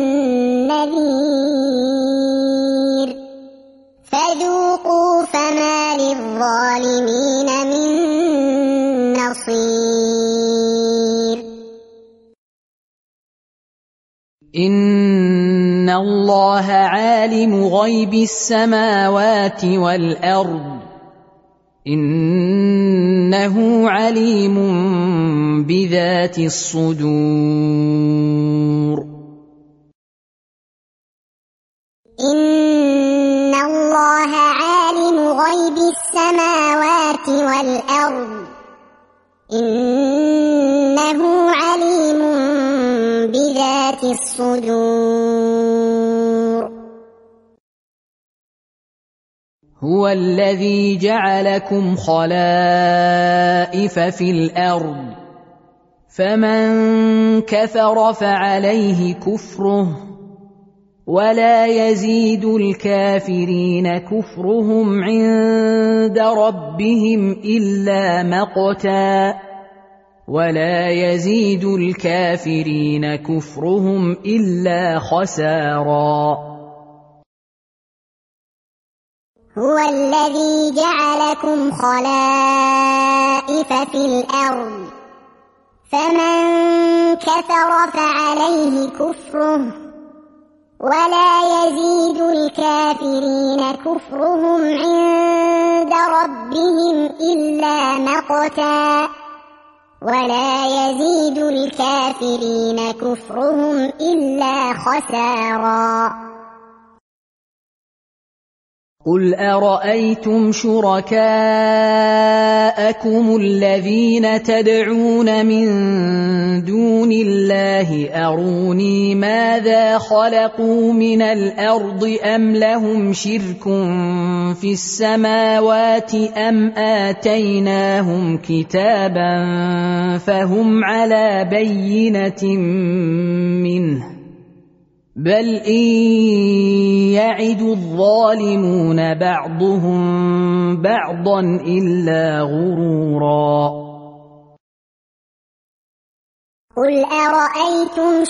النذير فذوقوا فما للظالمين من نصير إن الله عالم غيب السماوات والأرض إنه عليم بذات الصدور إن الله عالم غيب السماوات والأرض إنه عليم بذات الصدور هو الذي جعلكم خلائف في الأرض فمن كفر فعليه كفره ولا يزيد الكافرين كفرهم عند ربهم إلا مقتا ولا يزيد الكافرين كفرهم إلا خسارا هو الذي جعلكم خلائف في الأرض فمن كفر فعليه كفره ولا يزيد الكافرين كفرهم عند ربهم إلا مقتا ولا يزيد الكافرين كفرهم إلا خسارا قل أرأيتم شركاءكم الذين تدعون من دون الله أروني ماذا خلقوا من الأرض أم لهم شرك في السماوات أم آتيناهم كتابا فهم على بينة منه بل إن يعد الظالمون بعضهم بعضا إلا غرورا قل أرأيتم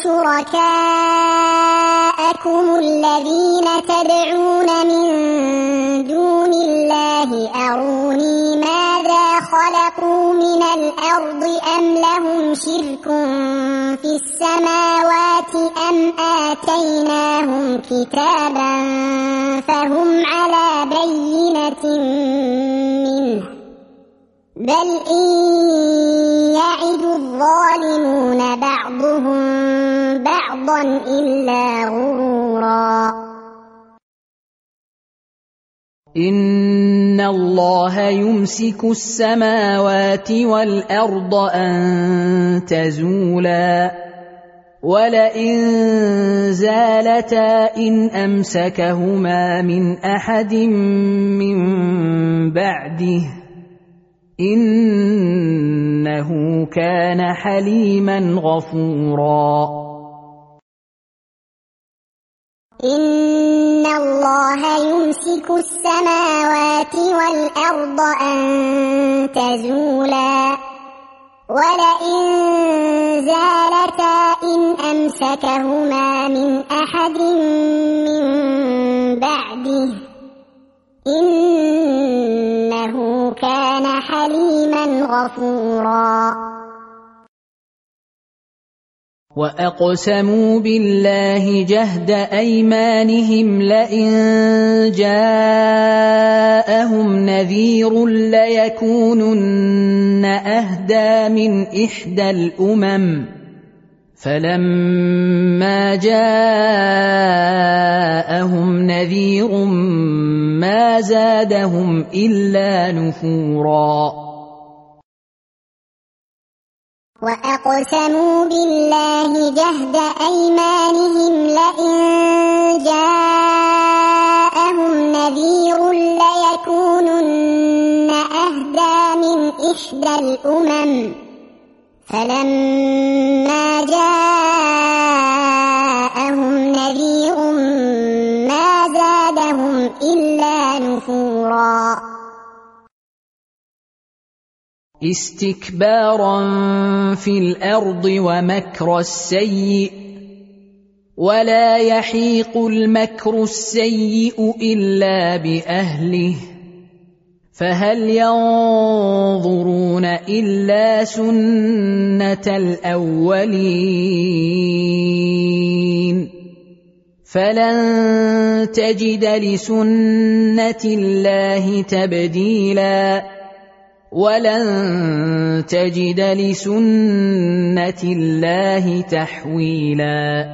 شركاءكم الذين تدعون من دون الله أروني ماذا خلقوا من الأرض أم لهم شرك في السماوات أم آتيناهم كتابا فهم على بينة منه بل إن يعد الظالمون بعضهم بعضا إلا غرورا إن الله يمسك السماوات والأرض أن تزولا ولئن زالتا إن أمسكهما من أحد من بعده إنه كان حليما غفورا إن الله يمسك السماوات والأرض أن تزولا ولئن زالتا إن أمسكهما من أحد من بعده إنه كان حليما غفورا وأقسموا بالله جهد أيمانهم لئن جاءهم جاءهم نذير ليكونن أهدى من إحدى الأمم فلما جاءهم نذير ما زادهم إلا نفورا وأقسموا بالله جهد أيمانهم لئن جاءهم نذير ليكونن أهدى من إحدى الأمم فلما جاءهم نذير ما زادهم إلا نفورا استكبارا في الأرض ومكر السيء ولا يحيق المكر السيء إلا بأهله فهل ينظرون إلا سنة الأولين فلن تجد لسنة الله تبديلا ولن تجد لسنة الله تحويلا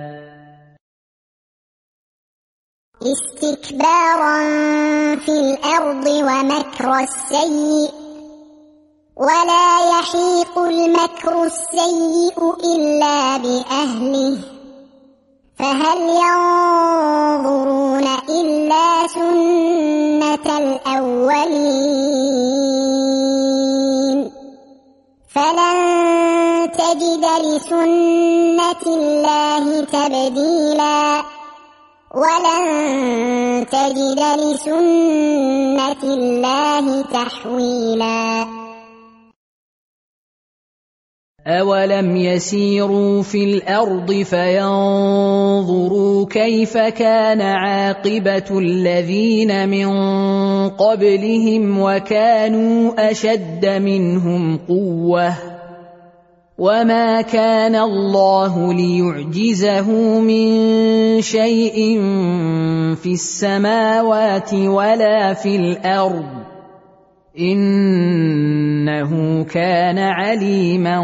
استكبارا في الأرض ومكر السيء ولا يحيق المكر السيء إلا بأهله فهل ينظرون إلا سنة الأولين فلن تجد لسنة الله تبديلا ولن تجد لسنة الله تحويلا أولم يسيروا في الأرض فينظروا كيف كان عاقبة الذين من قبلهم وكانوا أشد منهم قوة وما كان الله ليعجزه من شيء في السماوات ولا في الأرض إنه كان عليما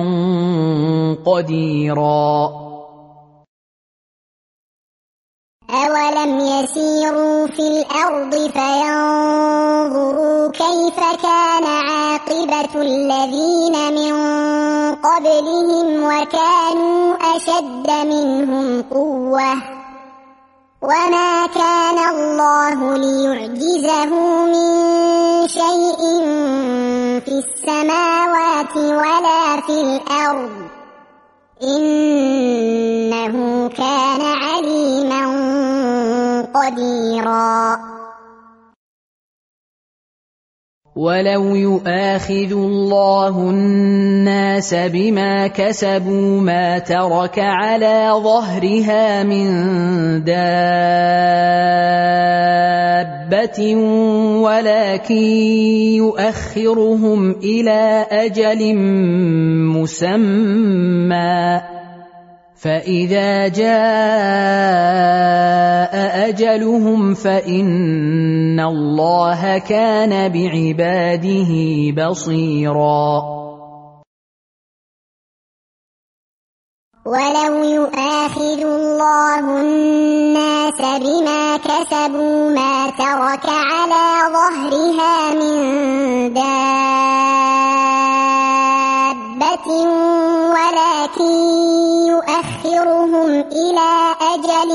قديرا أولم يسيروا في الأرض فينظروا كيف كان عاقبة الذين من قبلهم وكانوا أشد منهم قوة وما كان الله ليعجزه من شيء في السماوات ولا في الأرض إنه كان عليما قديرا ولو يؤاخذ الله الناس بما كسبوا ما ترك على ظهرها من دابة ولكن يؤخرهم إلى أجل مسمى فإذا جاء أجلهم فإن الله كان بعباده بصيرا ولو يؤاخذ الله الناس بما كسبوا ما ترك على ظهرها من دابة ولكن يؤخرهم إلى أجل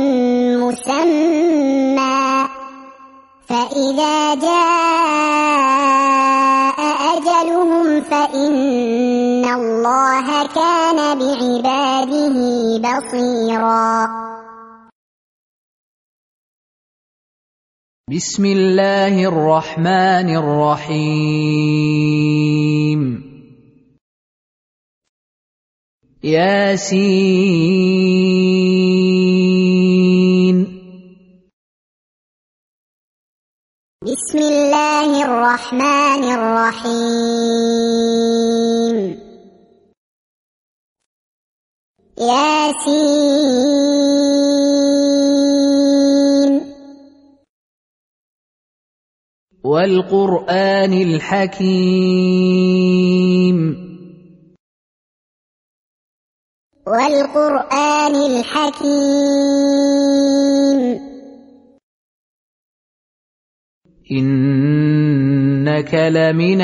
مسمى فإذا جاء أجلهم فإن الله كان بعباده بصيرا بسم الله الرحمن الرحيم ياسين بسم الله الرحمن الرحيم ياسين والقرآن الحكيم والقرآن الحكيم إنك لمن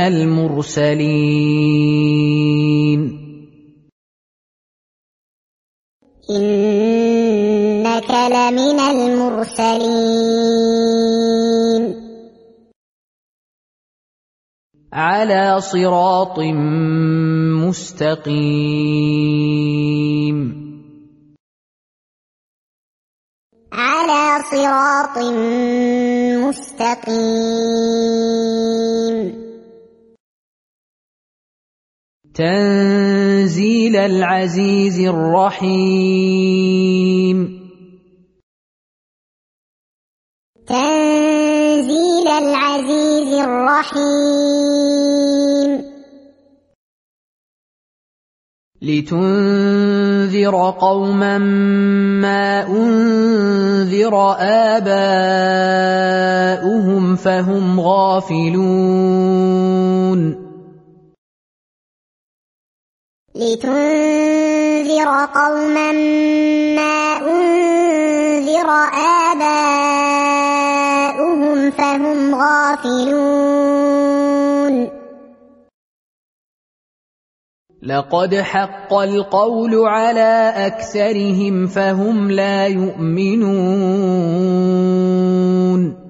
المرسلين إنك لمن المرسلين على صراط مستقيم على صراط مستقيم تنزيل العزيز الرحيم تنزيل العزيز الرحيم لتنذر قوما ما أنذر آباؤهم فهم غافلون لتنذر قوما ما أنذر آباؤهم فهم غافلون لقد حق القول على أكثرهم فهم لا يؤمنون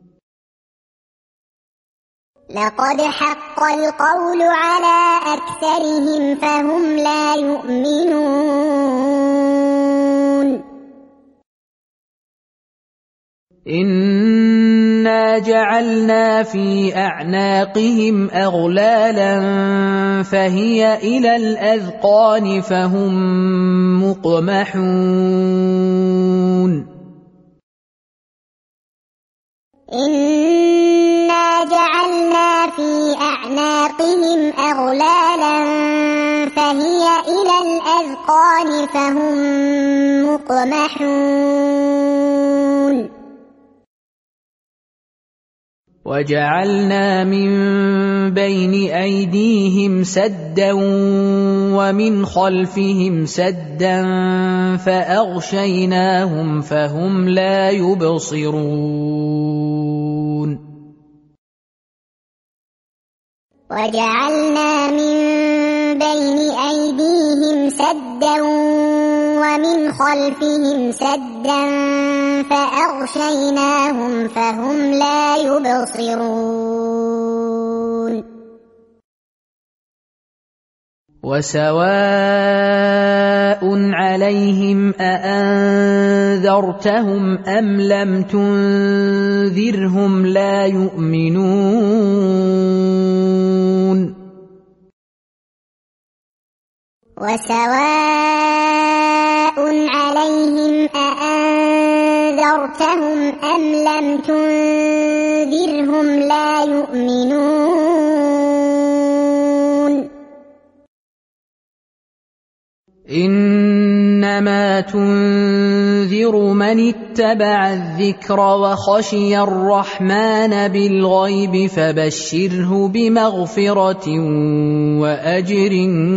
لقد حق القول على أكثرهم فهم لا يؤمنون إنا جعلنا في أعناقهم أغلالا فهي إلى الأذقان فهم مقمحون إنا جعلنا في أعناقهم أغلالا فهي إلى الأذقان فهم مقمحون وجعلنا من بين أيديهم سدا ومن خلفهم سدا فأغشيناهم فهم لا يبصرون وجعلنا من بين أيديهم سدا ومن خلفهم سدا فأغشيناهم فهم لا يبصرون وسواء عليهم أأنذرتهم أم لم تنذرهم لا يؤمنون وسواء عليهم أأنذرتهم أم لم تنذرهم لا يؤمنون إنما تنذر من اتبع الذكر وخشي الرحمن بالغيب فبشره بمغفرة وأجر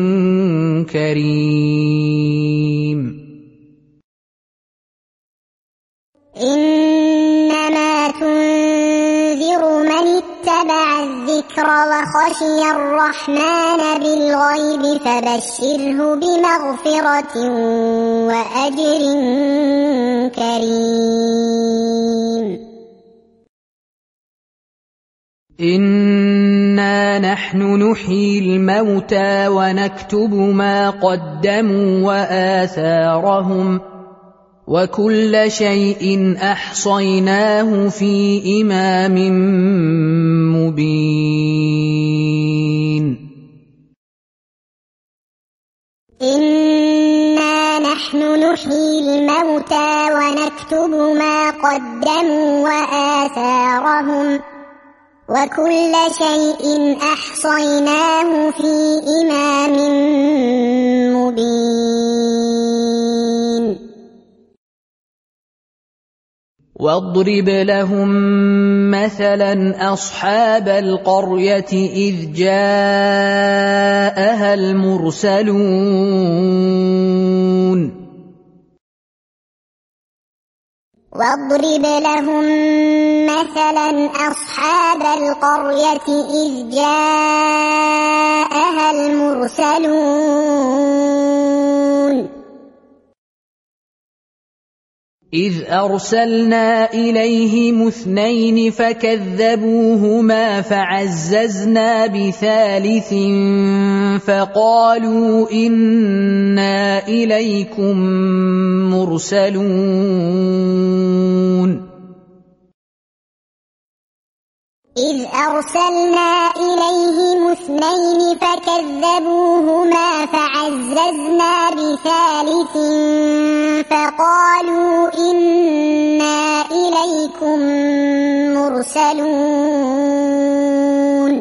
كريم إنما تنذر من اتبع الذكر وخشي الرحمن بالغيب فبشره بمغفرة وأجر كريم إنا نحن نحيي الموتى ونكتب ما قدموا وآثارهم وكل شيء أحصيناه في إمام مبين إنا نحن نحيي الموتى ونكتب ما قدموا وآثارهم وكل شيء أحصيناه في إمام مبين واضرب لهم مثلا أصحاب القرية إذ جاءها المرسلون واضرب لهم مثلا أصحاب القرية إذ جاءها المرسلون إذ أرسلنا إليهم اثنين فكذبوهما فعززنا بثالث فقالوا إنا إليكم مرسلون إذ أرسلنا إليهم اثنين فكذبوهما فعززنا بثالث فقالوا إنا إليكم مرسلون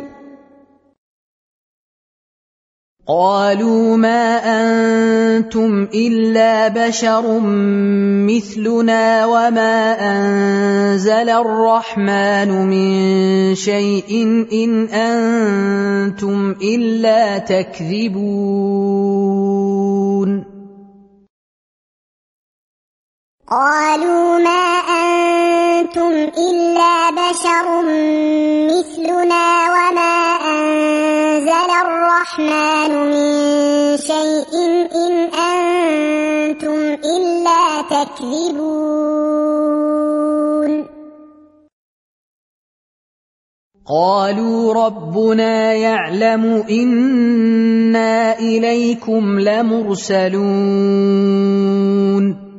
قالوا ما أنتم إلا بشر مثلنا وما أنزل الرحمن من شيء إن أنتم إلا تكذبون قالوا ما أنتم إلا بشر مثلنا وما أنزل الرحمن من شيء إن أنتم إلا تكذبون قالوا ربنا يعلم إنا إليكم لمرسلون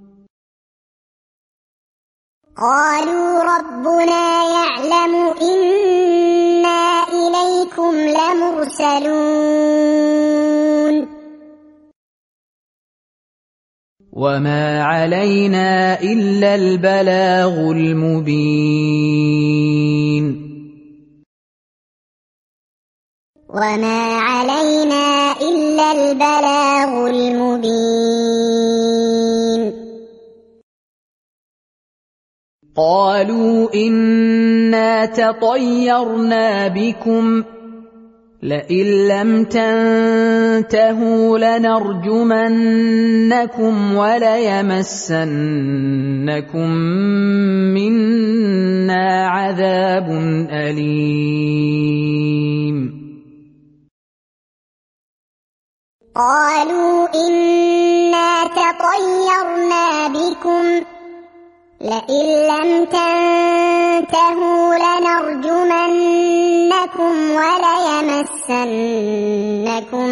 قالوا ربنا يعلم إنا إليكم لمرسلون وما علينا إلا البلاغ المبين وما علينا إلا البلاغ المبين قالوا إنا تطيرنا بكم لئن لم تنتهوا لنرجمنكم وليمسنكم منا عذاب أليم قالوا إنا تطيرنا بكم لئن لم تنتهوا لنرجمنكم وليمسنكم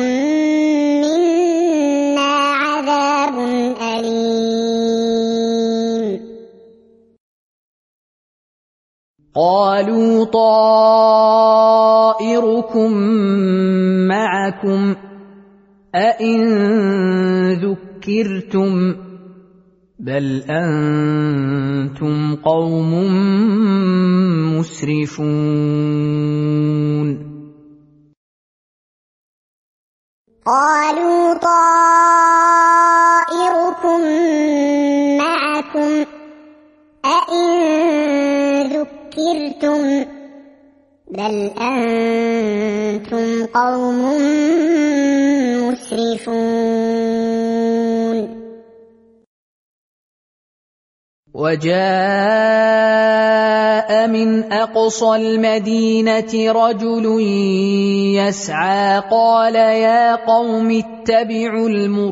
منا عذاب أليم قالوا طائركم معكم أئن ذكرتم بل أنتم قوم مسرفون قالوا طائركم معكم أئن ذكرتم بل أنتم قوم مسرفون وجاء من أقصى المدينة رجل يسعى قال يا قوم اتبعوا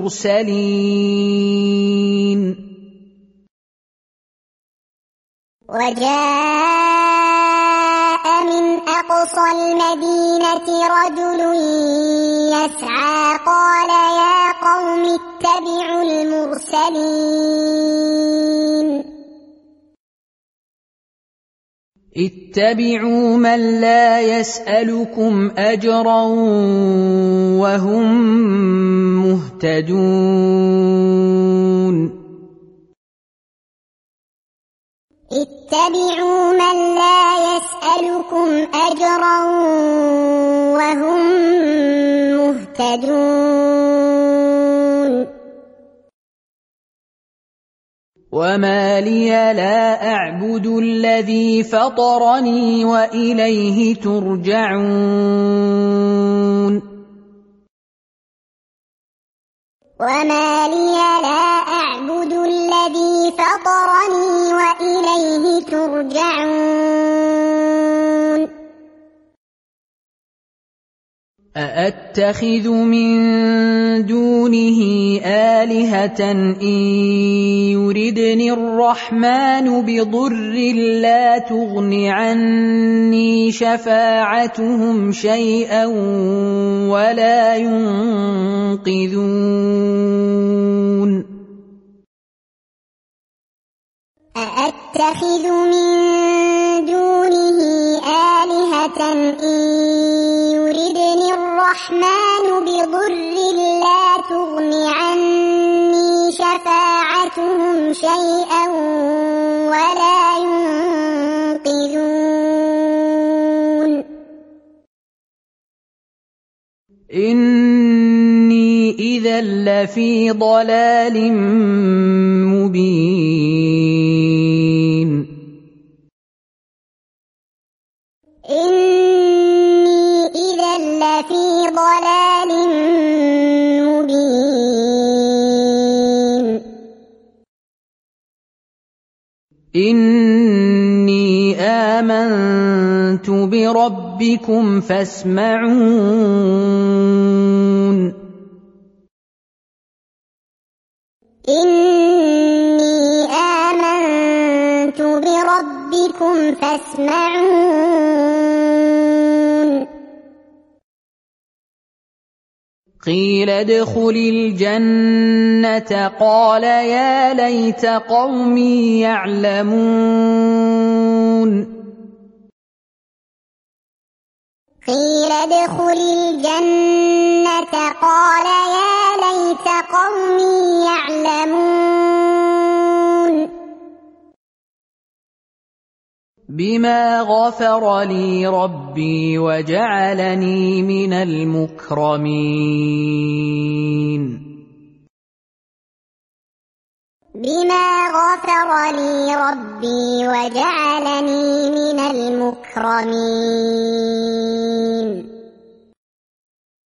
المرسلين وجاء من أقصى المدينة رجل يسعى قال يا قوم اتبعوا المرسلين اتبعوا من لا يسألكم أجرا وهم مهتدون اتبعوا من لا يسألكم أجرا وهم مهتدون وما لي لا أعبد الذي فطرني وإليه ترجعون وما لي لا أعبد الذي فطرني وإليه ترجعون أأتخذ من دونه آلهة إن يردني الرحمن بضر لا تغن عني شفاعتهم شيئا ولا ينقذون أأتخذ من دونه آلهة إن يردني الرحمن بضر لا تغن عني شفاعتهم شيئا ولا ينقذون إني إذا لفي ضلال مبين إني إذا لفي ضلال مبين إني آمنت بربكم فاسمعون إني آمنت بربكم فاسمعون قيل ادخل الجنة قال يا ليت قومي يعلمون قيل ادخل الجنة قال يا ليت قومي يعلمون بما غفر لي ربي وجعلني من المكرمين بما غفر لي ربي وجعلني من المكرمين